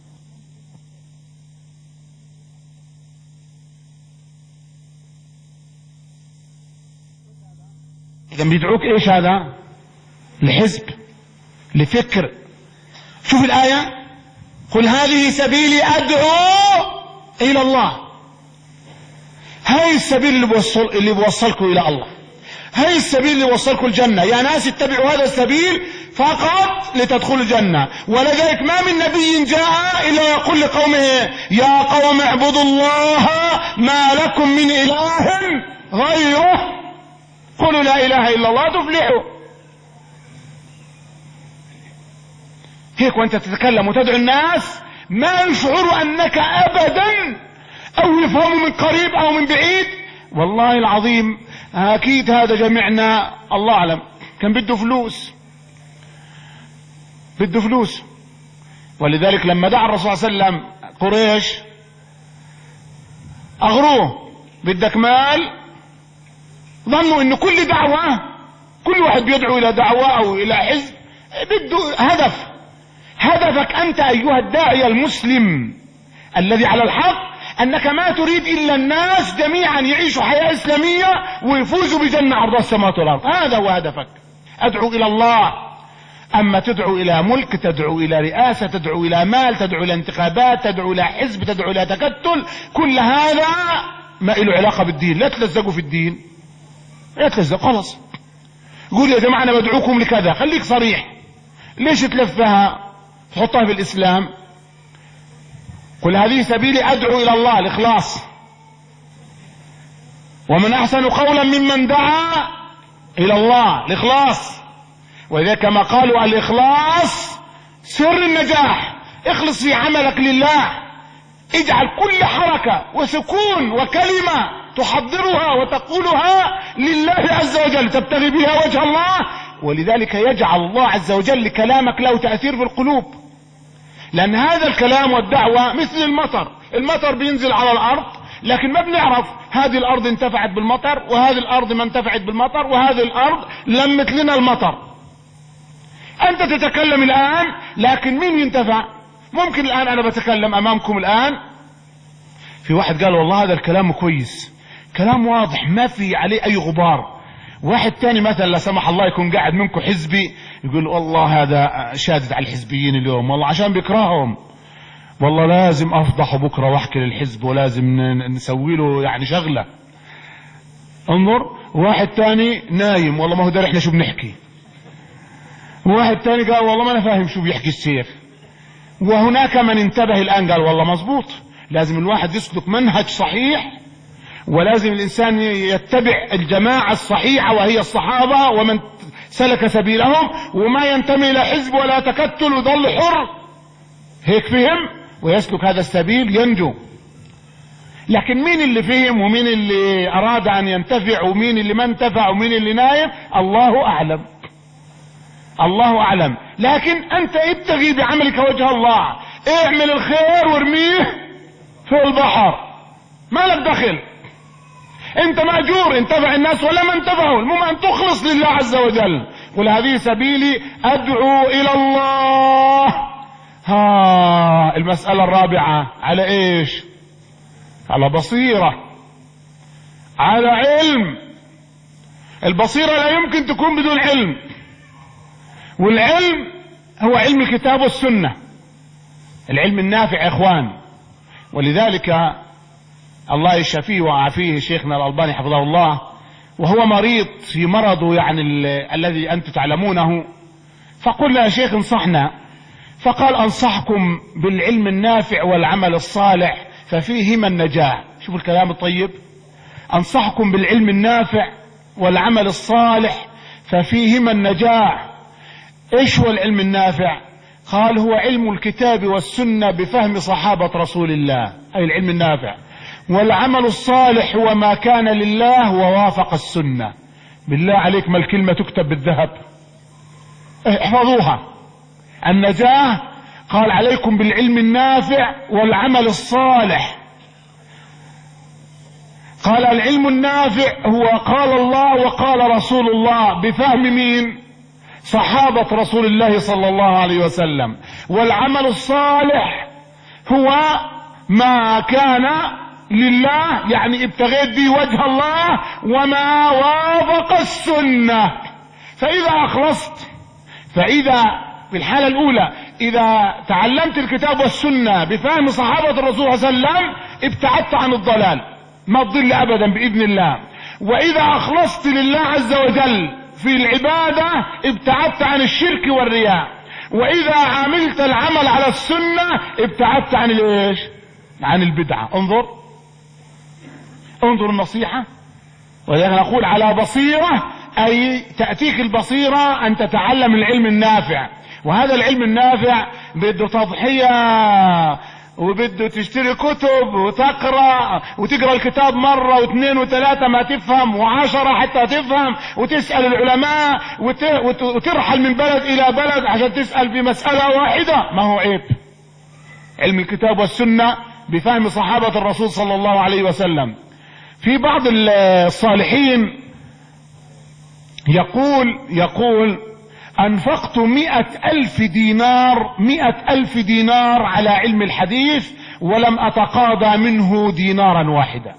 C: إذا بيدعوك إيش هذا؟ لحزب، لفكر. شوف الآية، قل هذه سبيلي أدعو إلى الله. هاي السبيل اللي بوصل اللي بوصلكم إلى الله، هاي السبيل اللي بوصلكم الجنة. يا ناس اتبعوا هذا السبيل فقط لتدخلوا الجنة. ولذلك ما من نبي جاء إلا يقول لقومه يا قوم اعبدوا الله ما لكم من إله غيره قولوا لا إله إلا الله تفلحوا. هيك وانت تتكلم وتدعو الناس ما يشعروا أنك أبدا أو يفهموا من قريب أو من بعيد. والله العظيم أكيد هذا جميعنا الله أعلم كان بده فلوس، بده فلوس. ولذلك لما دعا الرسول صلى الله عليه وسلم قريش أغروه بدك مال، ظنوا إنه كل دعوة كل واحد بيدعو إلى دعوة أو إلى حزب بده هدف. هدفك أنت أيها الداعية المسلم الذي على الحق أنك ما تريد إلا الناس جميعا يعيشوا حياة إسلامية ويفوزوا بجنة عرضها السماوات والأرض. هذا هو هدفك. أدعو إلى الله. أما تدعو إلى ملك، تدعو إلى رئاسة، تدعو إلى مال، تدعو إلى انتخابات، تدعو إلى حزب، تدعو إلى تكتل، كل هذا ما له علاقة بالدين. لا تلزقوا في الدين، لا تلزقوا خلاص. قول يا جماعة أنا بدعوكم لكذا، خليك صريح. ليش تلفها تحطها في الإسلام؟ قل هذه سبيلي أدعو إلى الله، الإخلاص. ومن أحسن قولا ممن دعا إلى الله، الإخلاص. وإذا كما قالوا الإخلاص سر النجاح. اخلص في عملك لله. اجعل كل حركة وسكون وكلمة تحضرها وتقولها لله عز وجل تبتغي بها وجه الله. ولذلك يجعل الله عز وجل كلامك له تأثير في القلوب. لأن هذا الكلام والدعوة مثل المطر. المطر بينزل على الأرض لكن ما بنعرف هذه الارض انتفعت بالمطر وهذه الارض ما انتفعت بالمطر وهذه الارض لمت لنا المطر. انت تتكلم الان لكن مين ينتفع؟ ممكن الان انا بتكلم امامكم الان في واحد قال والله هذا الكلام كويس، كلام واضح ما في عليه اي غبار. واحد تاني مثلا لا سمح الله يكون قاعد منكم حزبي يقول والله هذا شادد على الحزبيين اليوم والله عشان بيكرههم، والله لازم افضحه بكره واحكي للحزب ولازم نسوي له يعني شغله. انظر واحد تاني نايم والله ما هو داري احنا شو بنحكي. واحد تاني قال والله ما انا فاهم شو بيحكي الشيخ. وهناك من انتبه الان قال والله مزبوط، لازم الواحد يسلك منهج صحيح ولازم الانسان يتبع الجماعة الصحيحة وهي الصحابة ومن سلك سبيلهم وما ينتمي الى حزب ولا تكتل ويظل حر. هيك فهم ويسلك هذا السبيل ينجو. لكن مين اللي فهم ومين اللي اراد ان ينتفع ومين اللي ما انتفع ومين اللي نايم الله اعلم، الله اعلم. لكن انت ابتغي بعملك وجه الله، اعمل الخير وارميه في البحر ما لك دخل، انت مأجور انتفع الناس ولا ما انتفعوا، المهم ان تخلص لله عز وجل. قل هذه سبيلي ادعو الى الله. ها المسألة الرابعة على ايش؟ على بصيرة، على علم. البصيرة لا يمكن تكون بدون علم، والعلم هو علم الكتاب والسنة، العلم النافع يا اخوان. ولذلك الله يشفيه ويعافيه شيخنا الألباني حفظه الله وهو مريض في مرضه يعني الذي أنتم تعلمونه، فقلنا يا شيخ انصحنا، فقال أنصحكم بالعلم النافع والعمل الصالح ففيهما النجاة. شوفوا الكلام الطيب، أنصحكم بالعلم النافع والعمل الصالح ففيهما النجاة. إيش هو العلم النافع؟ قال هو علم الكتاب والسنة بفهم صحابة رسول الله، أي العلم النافع. والعمل الصالح هو ما كان لله ووافق السنة. بالله عليك ما الكلمة تكتب بالذهب، احفظوها. النجاة قال عليكم بالعلم النافع والعمل الصالح. قال العلم النافع هو قال الله وقال رسول الله بفهم مين؟ صحابة رسول الله صلى الله عليه وسلم. والعمل الصالح هو ما كان لله يعني ابتغيت به وجه الله وما وافق السنة. فإذا أخلصت، فإذا في الحالة الأولى إذا تعلمت الكتاب والسنة بفهم صحابة الرسول صلى الله عليه وسلم ابتعدت عن الضلال، ما تضل أبدا بإذن الله. وإذا أخلصت لله عز وجل في العبادة ابتعدت عن الشرك والرياء. وإذا عملت العمل على السنة ابتعدت عن الايش؟ عن البدعة. انظر انظر النصيحة. ولذلك نقول على بصيرة، أي تأتيك البصيرة أن تتعلم العلم النافع. وهذا العلم النافع بده تضحية وبده تشتري كتب وتقرأ وتقرأ الكتاب مرة واثنين وثلاثة ما تفهم وعشرة حتى تفهم، وتسأل العلماء وت... وت... وترحل من بلد إلى بلد عشان تسأل في مسألة واحدة. ما هو عيب؟ علم الكتاب والسنة بفهم صحابة الرسول صلى الله عليه وسلم. في بعض الصالحين يقول يقول أنفقت مئة ألف دينار مئة ألف دينار على علم الحديث ولم أتقاضى منه دينارا واحدا.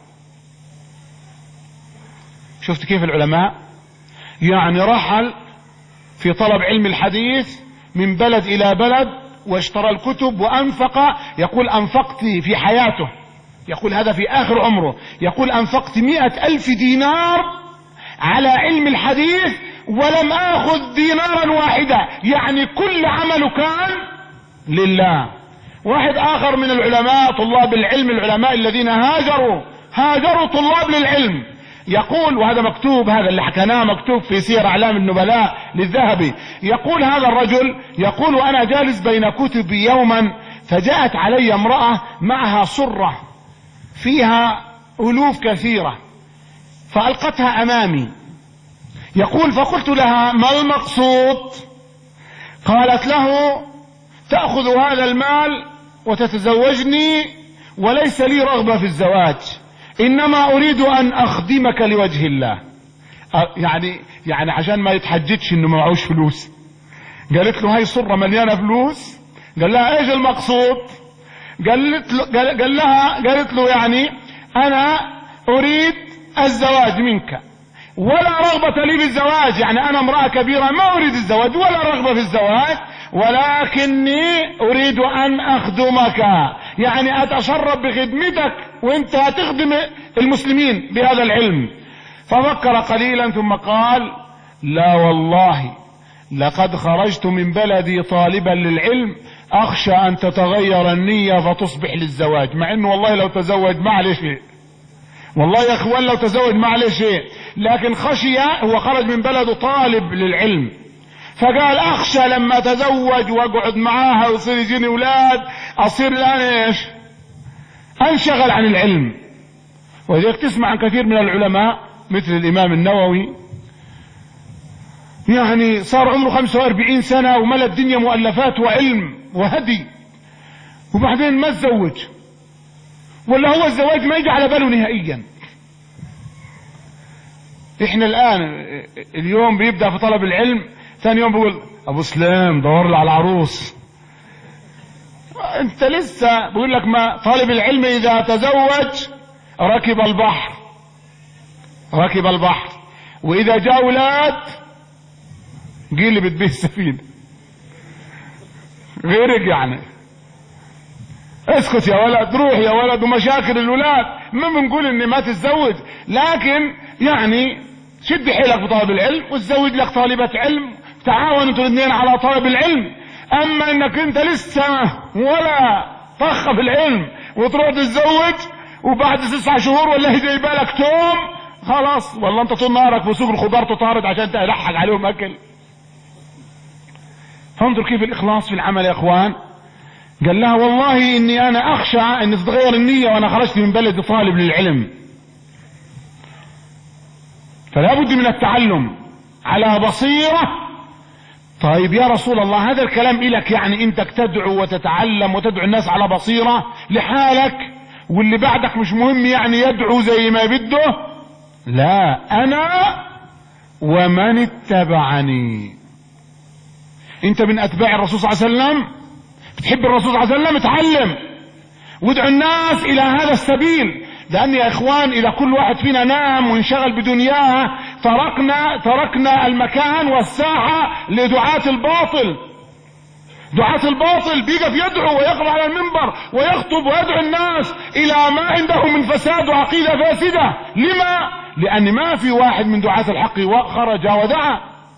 C: شفت كيف العلماء يعني رحل في طلب علم الحديث من بلد إلى بلد واشترى الكتب وأنفق. يقول أنفقت في حياته، يقول هذا في آخر عمره، يقول أنفقت مئة ألف دينار على علم الحديث ولم آخذ دينارا واحدا، يعني كل عمله كان لله. واحد آخر من العلماء طلاب العلم، العلماء الذين هاجروا هاجروا طلاب للعلم، يقول وهذا مكتوب، هذا اللي حكناه مكتوب في سير أعلام النبلاء للذهبي. يقول هذا الرجل يقول وأنا جالس بين كتبي يوما فجاءت علي امرأة معها صرة فيها ألوف كثيرة فألقتها أمامي. يقول فقلت لها ما المقصود؟ قالت له تأخذ هذا المال وتتزوجني وليس لي رغبة في الزواج، انما اريد ان اخدمك لوجه الله. يعني يعني عشان ما يتحججش انه ما معهوش فلوس. قالت له هاي صرة مليانة فلوس. قال لها ايش المقصود؟ قالت له قال, قال لها قالت له يعني انا اريد الزواج منك ولا رغبة لي بالزواج، يعني انا امرأة كبيرة ما اريد الزواج ولا رغبة في الزواج، ولكني اريد ان اخدمك، يعني اتشرف بخدمتك وانت هتخدم المسلمين بهذا العلم. ففكر قليلا ثم قال لا والله لقد خرجت من بلدي طالبا للعلم اخشى ان تتغير النية فتصبح للزواج، مع انه والله لو تزوج ما عليه شيء، والله يا اخوان لو تزوج ما عليه شيء، لكن خشي، هو خرج من بلده طالب للعلم، فقال اخشى لما اتزوج واقعد معاها ويصير يجيني اولاد اصير الان ايش؟ انشغل عن العلم. ولذلك تسمع عن كثير من العلماء مثل الامام النووي، يعني صار عمره خمسة واربعين سنة وملى الدنيا مؤلفات وعلم وهدي، وبعدين ما تزوج، ولا هو الزواج ما يجي على باله نهائيا. احنا الان اليوم بيبدأ في طلب العلم، ثاني يوم بيقول ابو سلام دور له على العروس. انت لسه بيقول لك ما طالب العلم اذا تزوج ركب البحر ركب البحر واذا جاء اولاد قلبت به السفينة غيرك، يعني اسكت يا ولد، روح يا ولد، ومشاكل الولاد. ما بنقول ان ما تتزوج، لكن يعني شد حيلك في طلب العلم وتزوج لك طالبة علم، تعاونوا انتوا الاثنين على طلب العلم. اما انك انت لسه ولا طخ في العلم وتروح تتزوج وبعد تسع شهور ولا هي جايبه لك توم، خلاص والله انت طول نهارك في سوق الخضار تطارد عشان تلحق عليهم اكل. فانظر كيف الاخلاص في العمل يا اخوان. قال لها والله اني انا اخشى ان تتغير النية وانا خرجت من بلدي طالب للعلم، فلا بد من التعلم على بصيرة. طيب يا رسول الله هذا الكلام إلك، يعني انت تدعو وتتعلم وتدعو الناس على بصيرة لحالك واللي بعدك مش مهم يعني يدعو زي ما بده؟ لا، انا ومن اتبعني. انت من اتباع الرسول صلى الله عليه وسلم، بتحب الرسول صلى الله عليه وسلم، اتعلم وادعو الناس الى هذا السبيل. لان يا اخوان اذا كل واحد فينا نام وانشغل بدنياه تركنا تركنا المكان والساحة لدعاة الباطل. دعاة الباطل بيقف يدعو ويقرأ على المنبر ويخطب ويدعو الناس الى ما عندهم من فساد وعقيدة فاسدة. لما؟ لان ما في واحد من دعاة الحق خرج ودعا.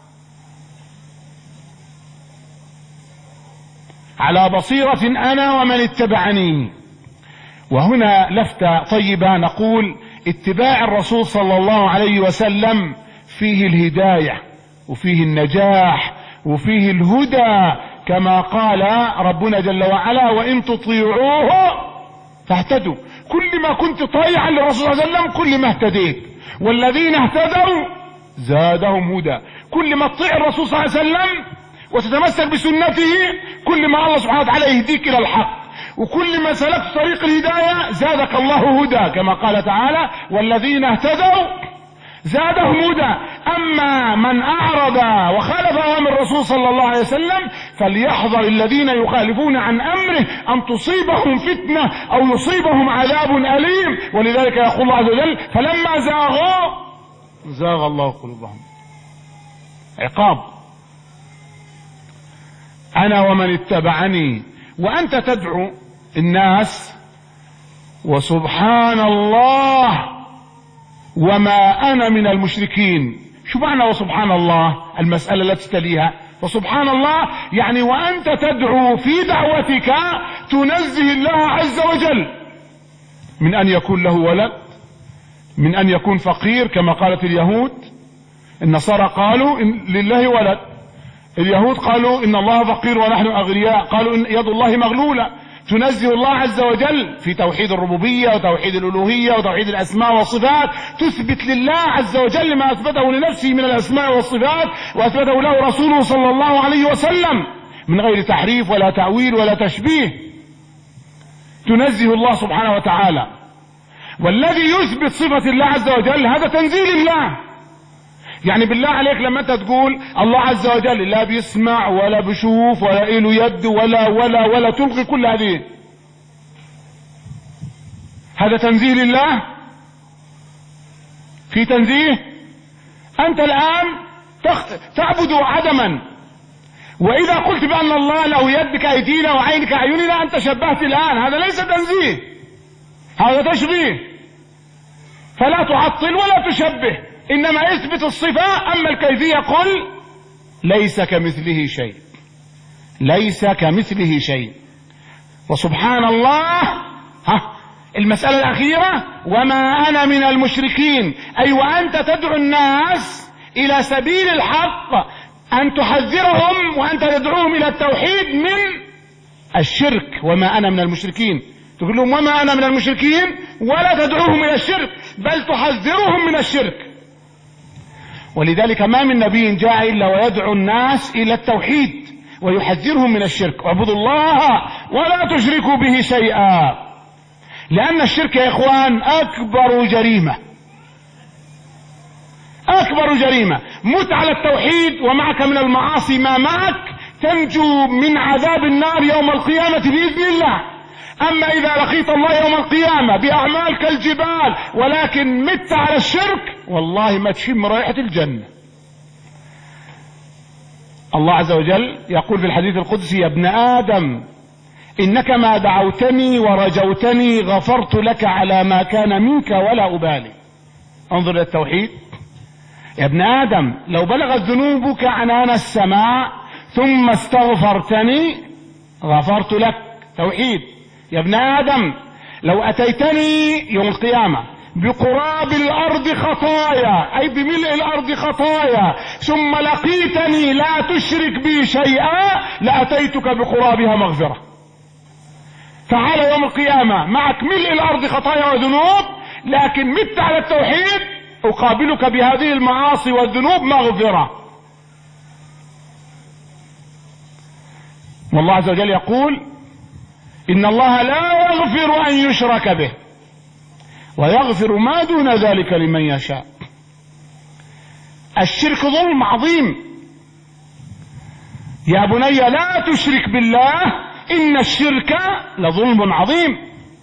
C: على بصيرة انا ومن اتبعني. وهنا لفتة طيبة، نقول اتباع الرسول صلى الله عليه وسلم فيه الهداية وفيه النجاح وفيه الهدى، كما قال ربنا جل وعلا وإن تطيعوه فاهتدوا. كل ما كنت طيعا للرسول صلى الله عليه وسلم كل ما اهتديت، والذين اهتدوا زادهم هدى. كل ما تطيع الرسول صلى الله عليه وسلم وتتمسك بسنته كل ما الله سبحانه وتعالى يهديك إلى الحق، وكل ما سلكت طريق الهداية زادك الله هدى، كما قال تعالى والذين اهتدوا زادهم هدى. اما من اعرض وخالف اوامر الرسول صلى الله عليه وسلم فليحذر الذين يخالفون عن امره ان تصيبهم فتنة او يصيبهم عذاب اليم. ولذلك يقول الله عز وجل فلما زاغوا زاغ الله قلوبهم. عقاب. انا ومن اتبعني. وانت تدعو الناس وسبحان الله وما انا من المشركين. شو معنى وسبحان الله؟ المسألة التي تليها وسبحان الله يعني وانت تدعو في دعوتك تنزه الله عز وجل من ان يكون له ولد، من ان يكون فقير كما قالت اليهود. النصارى قالوا إن لله ولد، اليهود قالوا ان الله فقير ونحن اغنياء، قالوا ان يد الله مغلولة. تنزه الله عز وجل في توحيد الربوبية وتوحيد الألوهية وتوحيد الأسماء والصفات، تثبت لله عز وجل ما أثبته لنفسه من الأسماء والصفات وأثبته له رسوله صلى الله عليه وسلم من غير تحريف ولا تأويل ولا تشبيه. تنزه الله سبحانه وتعالى. والذي يثبت صفة الله عز وجل هذا تنزيل الله. يعني بالله عليك لما انت تقول الله عز وجل لا بيسمع ولا بيشوف ولا له يد ولا ولا ولا تلغي كل هذه، هذا تنزيل الله؟ في تنزيه؟ انت الان تعبد عدما، واذا قلت بان الله له يد كايدينا وعين كاعيننا انت شبهت الان، هذا ليس تنزيه، هذا تشبيه. فلا تعطل ولا تشبه، انما اثبت الصفة. اما الكيفية قل ليس كمثله شيء، ليس كمثله شيء. وسبحان الله، ها المسألة الأخيرة وما أنا من المشركين، أي وأنت تدعو الناس إلى سبيل الحق أن تحذرهم وأنت تدعوهم إلى التوحيد من الشرك. وما أنا من المشركين، تقول لهم وما أنا من المشركين ولا تدعوهم إلى الشرك، بل تحذرهم من الشرك. ولذلك ما من نبي جاء إلا ويدعو الناس إلى التوحيد ويحذرهم من الشرك. اعبدوا الله ولا تشركوا به شيئا، لأن الشرك يا إخوان أكبر جريمة، أكبر جريمة. مت على التوحيد ومعك من المعاصي ما معك، تنجو من عذاب النار يوم القيامة بإذن الله. أما إذا لقيت الله يوم القيامة بأعمال كالجبال ولكن مت على الشرك، والله ما تشم رائحة الجنة. الله عز وجل يقول في الحديث القدسي: يا ابن آدم إنك ما دعوتني ورجوتني غفرت لك على ما كان منك ولا أبالي. انظر إلى التوحيد. يا ابن آدم لو بلغت ذنوبك عنان السماء ثم استغفرتني غفرت لك. توحيد. يا ابن آدم لو أتيتني يوم القيامة بقراب الأرض خطايا، أي بملء الأرض خطايا، ثم لقيتني لا تشرك بي شيئا لأتيتك بقرابها مغفرة. تعال يوم القيامة معك ملء الأرض خطايا وذنوب، لكن مت على التوحيد، أقابلك بهذه المعاصي والذنوب مغفرة. والله عز وجل يقول: إن الله لا يغفر أن يشرك به ويغفر ما دون ذلك لمن يشاء. الشرك ظلم عظيم. يا بني لا تشرك بالله إن الشرك لظلم عظيم.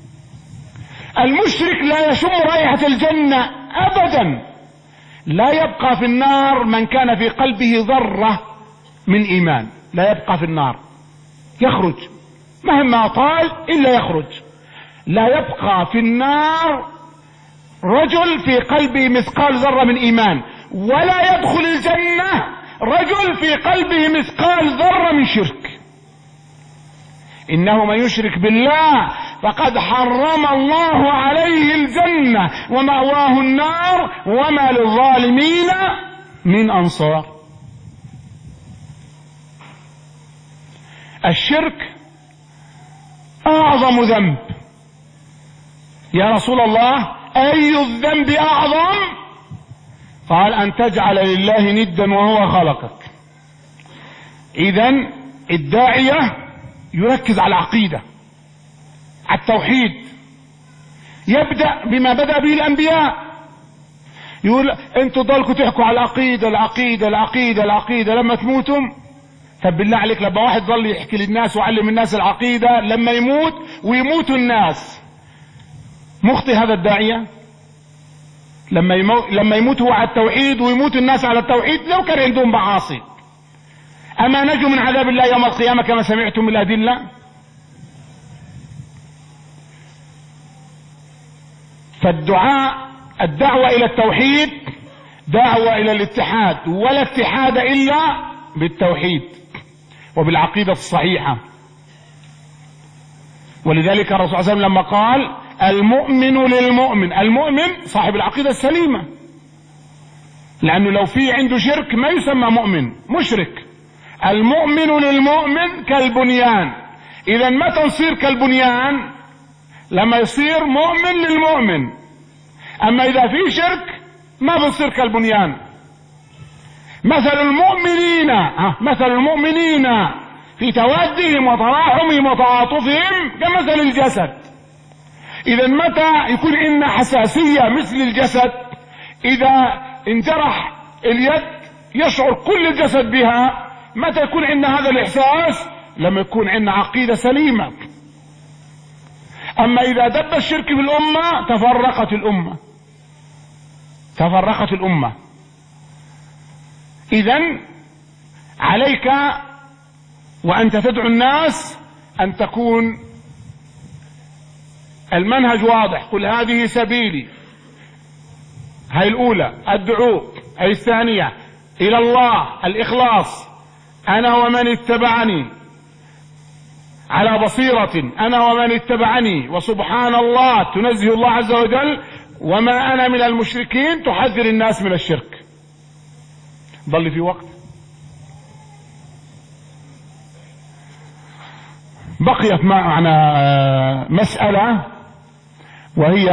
C: المشرك لا يشم رائحة الجنة أبدا. لا يبقى في النار من كان في قلبه ذرة من إيمان، لا يبقى في النار، يخرج مهما طال إلا يخرج. لا يبقى في النار رجل في قلبه مثقال ذرة من إيمان، ولا يدخل الجنة رجل في قلبه مثقال ذرة من شرك. إنه من يشرك بالله فقد حرم الله عليه الجنة ومأواه النار وما للظالمين من أنصار. الشرك أعظم ذنب. يا رسول الله أي الذنب أعظم؟ قال: أن تجعل لله ندا وهو خلقك. إذن الداعية يركز على العقيدة، على التوحيد، يبدأ بما بدأ به الأنبياء. يقول: انتوا ضلكوا تحكوا على العقيدة العقيدة العقيدة العقيدة لما تموتم. طب بالله عليك لما واحد ظل يحكي للناس وعلم الناس العقيدة، لما يموت ويموتوا الناس، مخطئ هذا الداعية؟ لما يموت لما يموت هو على التوحيد ويموت الناس على التوحيد، لو كان عندهم معاصي، أما نجوا من عذاب الله يوم القيامة كما سمعتم من الأدلة؟ فالدعاء الدعوة إلى التوحيد دعوة إلى الاتحاد، ولا اتحاد إلا بالتوحيد وبالعقيدة الصحيحة. ولذلك الرسول صلى الله عليه وسلم لما قال: المؤمن للمؤمن، المؤمن صاحب العقيدة السليمة، لأنه لو في عنده شرك ما يسمى مؤمن، مشرك. المؤمن للمؤمن كالبنيان. إذا متى نصير كالبنيان؟ لما يصير مؤمن للمؤمن. أما إذا في شرك ما بنصير كالبنيان. مثل المؤمنين مثل المؤمنين في توادهم وتراحمهم وتعاطفهم كمثل الجسد
B: إذا متى يكون عندنا حساسية مثل الجسد؟ إذا انجرح اليد يشعر كل الجسد بها. متى يكون عندنا هذا الإحساس؟ لما يكون عندنا عقيدة سليمة. أما إذا دب الشرك في الأمة تفرقت الأمة تفرقت الأمة. إذن عليك وأنت تدعو الناس أن تكون المنهج واضح. قل هذه سبيلي، هاي الأولى الدعوة، هاي الثانية إلى الله الإخلاص، أنا ومن اتبعني على بصيرة، أنا ومن اتبعني، وسبحان الله تنزه الله عز وجل، وما أنا من المشركين، تحذر الناس من الشرك. ضل في وقت. بقيت معنا مسألة وهي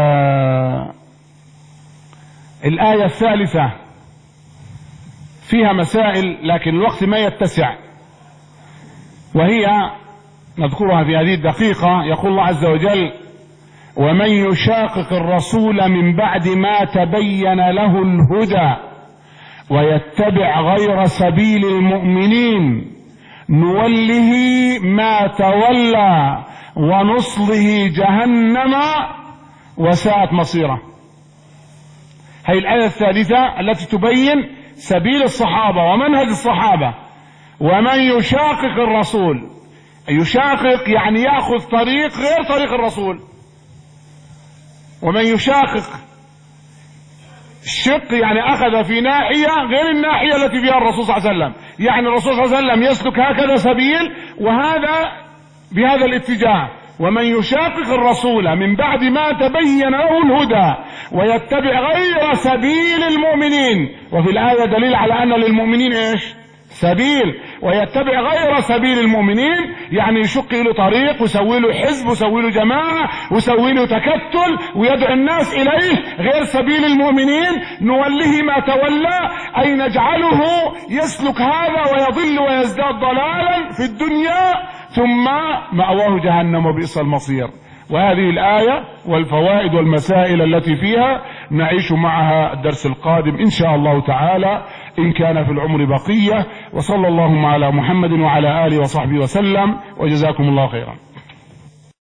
B: الآية الثالثة، فيها مسائل لكن الوقت ما يتسع، وهي نذكرها في هذه الدقيقة. يقول الله عز وجل: ومن يشاقق الرسول من بعد ما تبين له الهدى ويتبع غير سبيل المؤمنين نوله ما تولى ونصله جهنم وساءت مصيره. هي الآية الثالثة التي تبين سبيل الصحابة ومنهج الصحابة. ومن يشاقق الرسول، يشاقق يعني يأخذ طريق غير طريق الرسول. ومن يشاقق الشق يعني أخذ في ناحية غير الناحية التي فيها الرسول صلى الله عليه وسلم. يعني الرسول صلى الله عليه وسلم يسلك هكذا سبيل وهذا بهذا الاتجاه. ومن يشاقق الرسول من بعد ما تبين له الهدى ويتبع غير سبيل المؤمنين. وفي الآية دليل على أن للمؤمنين إيش؟ سبيل. ويتبع غير سبيل المؤمنين يعني يشق له طريق ويسوي له حزب ويسوي له جماعة ويسوي له تكتل ويدعو الناس إليه غير سبيل المؤمنين نوله ما تولى، أي نجعله يسلك هذا ويضل ويزداد ضلالا في الدنيا ثم مأواه جهنم وبئس المصير. وهذه الآية والفوائد والمسائل التي فيها نعيش معها الدرس القادم إن شاء الله تعالى إن كان في العمر بقية. وصلى اللهم على محمد وعلى آله وصحبه وسلم، وجزاكم الله خيرا.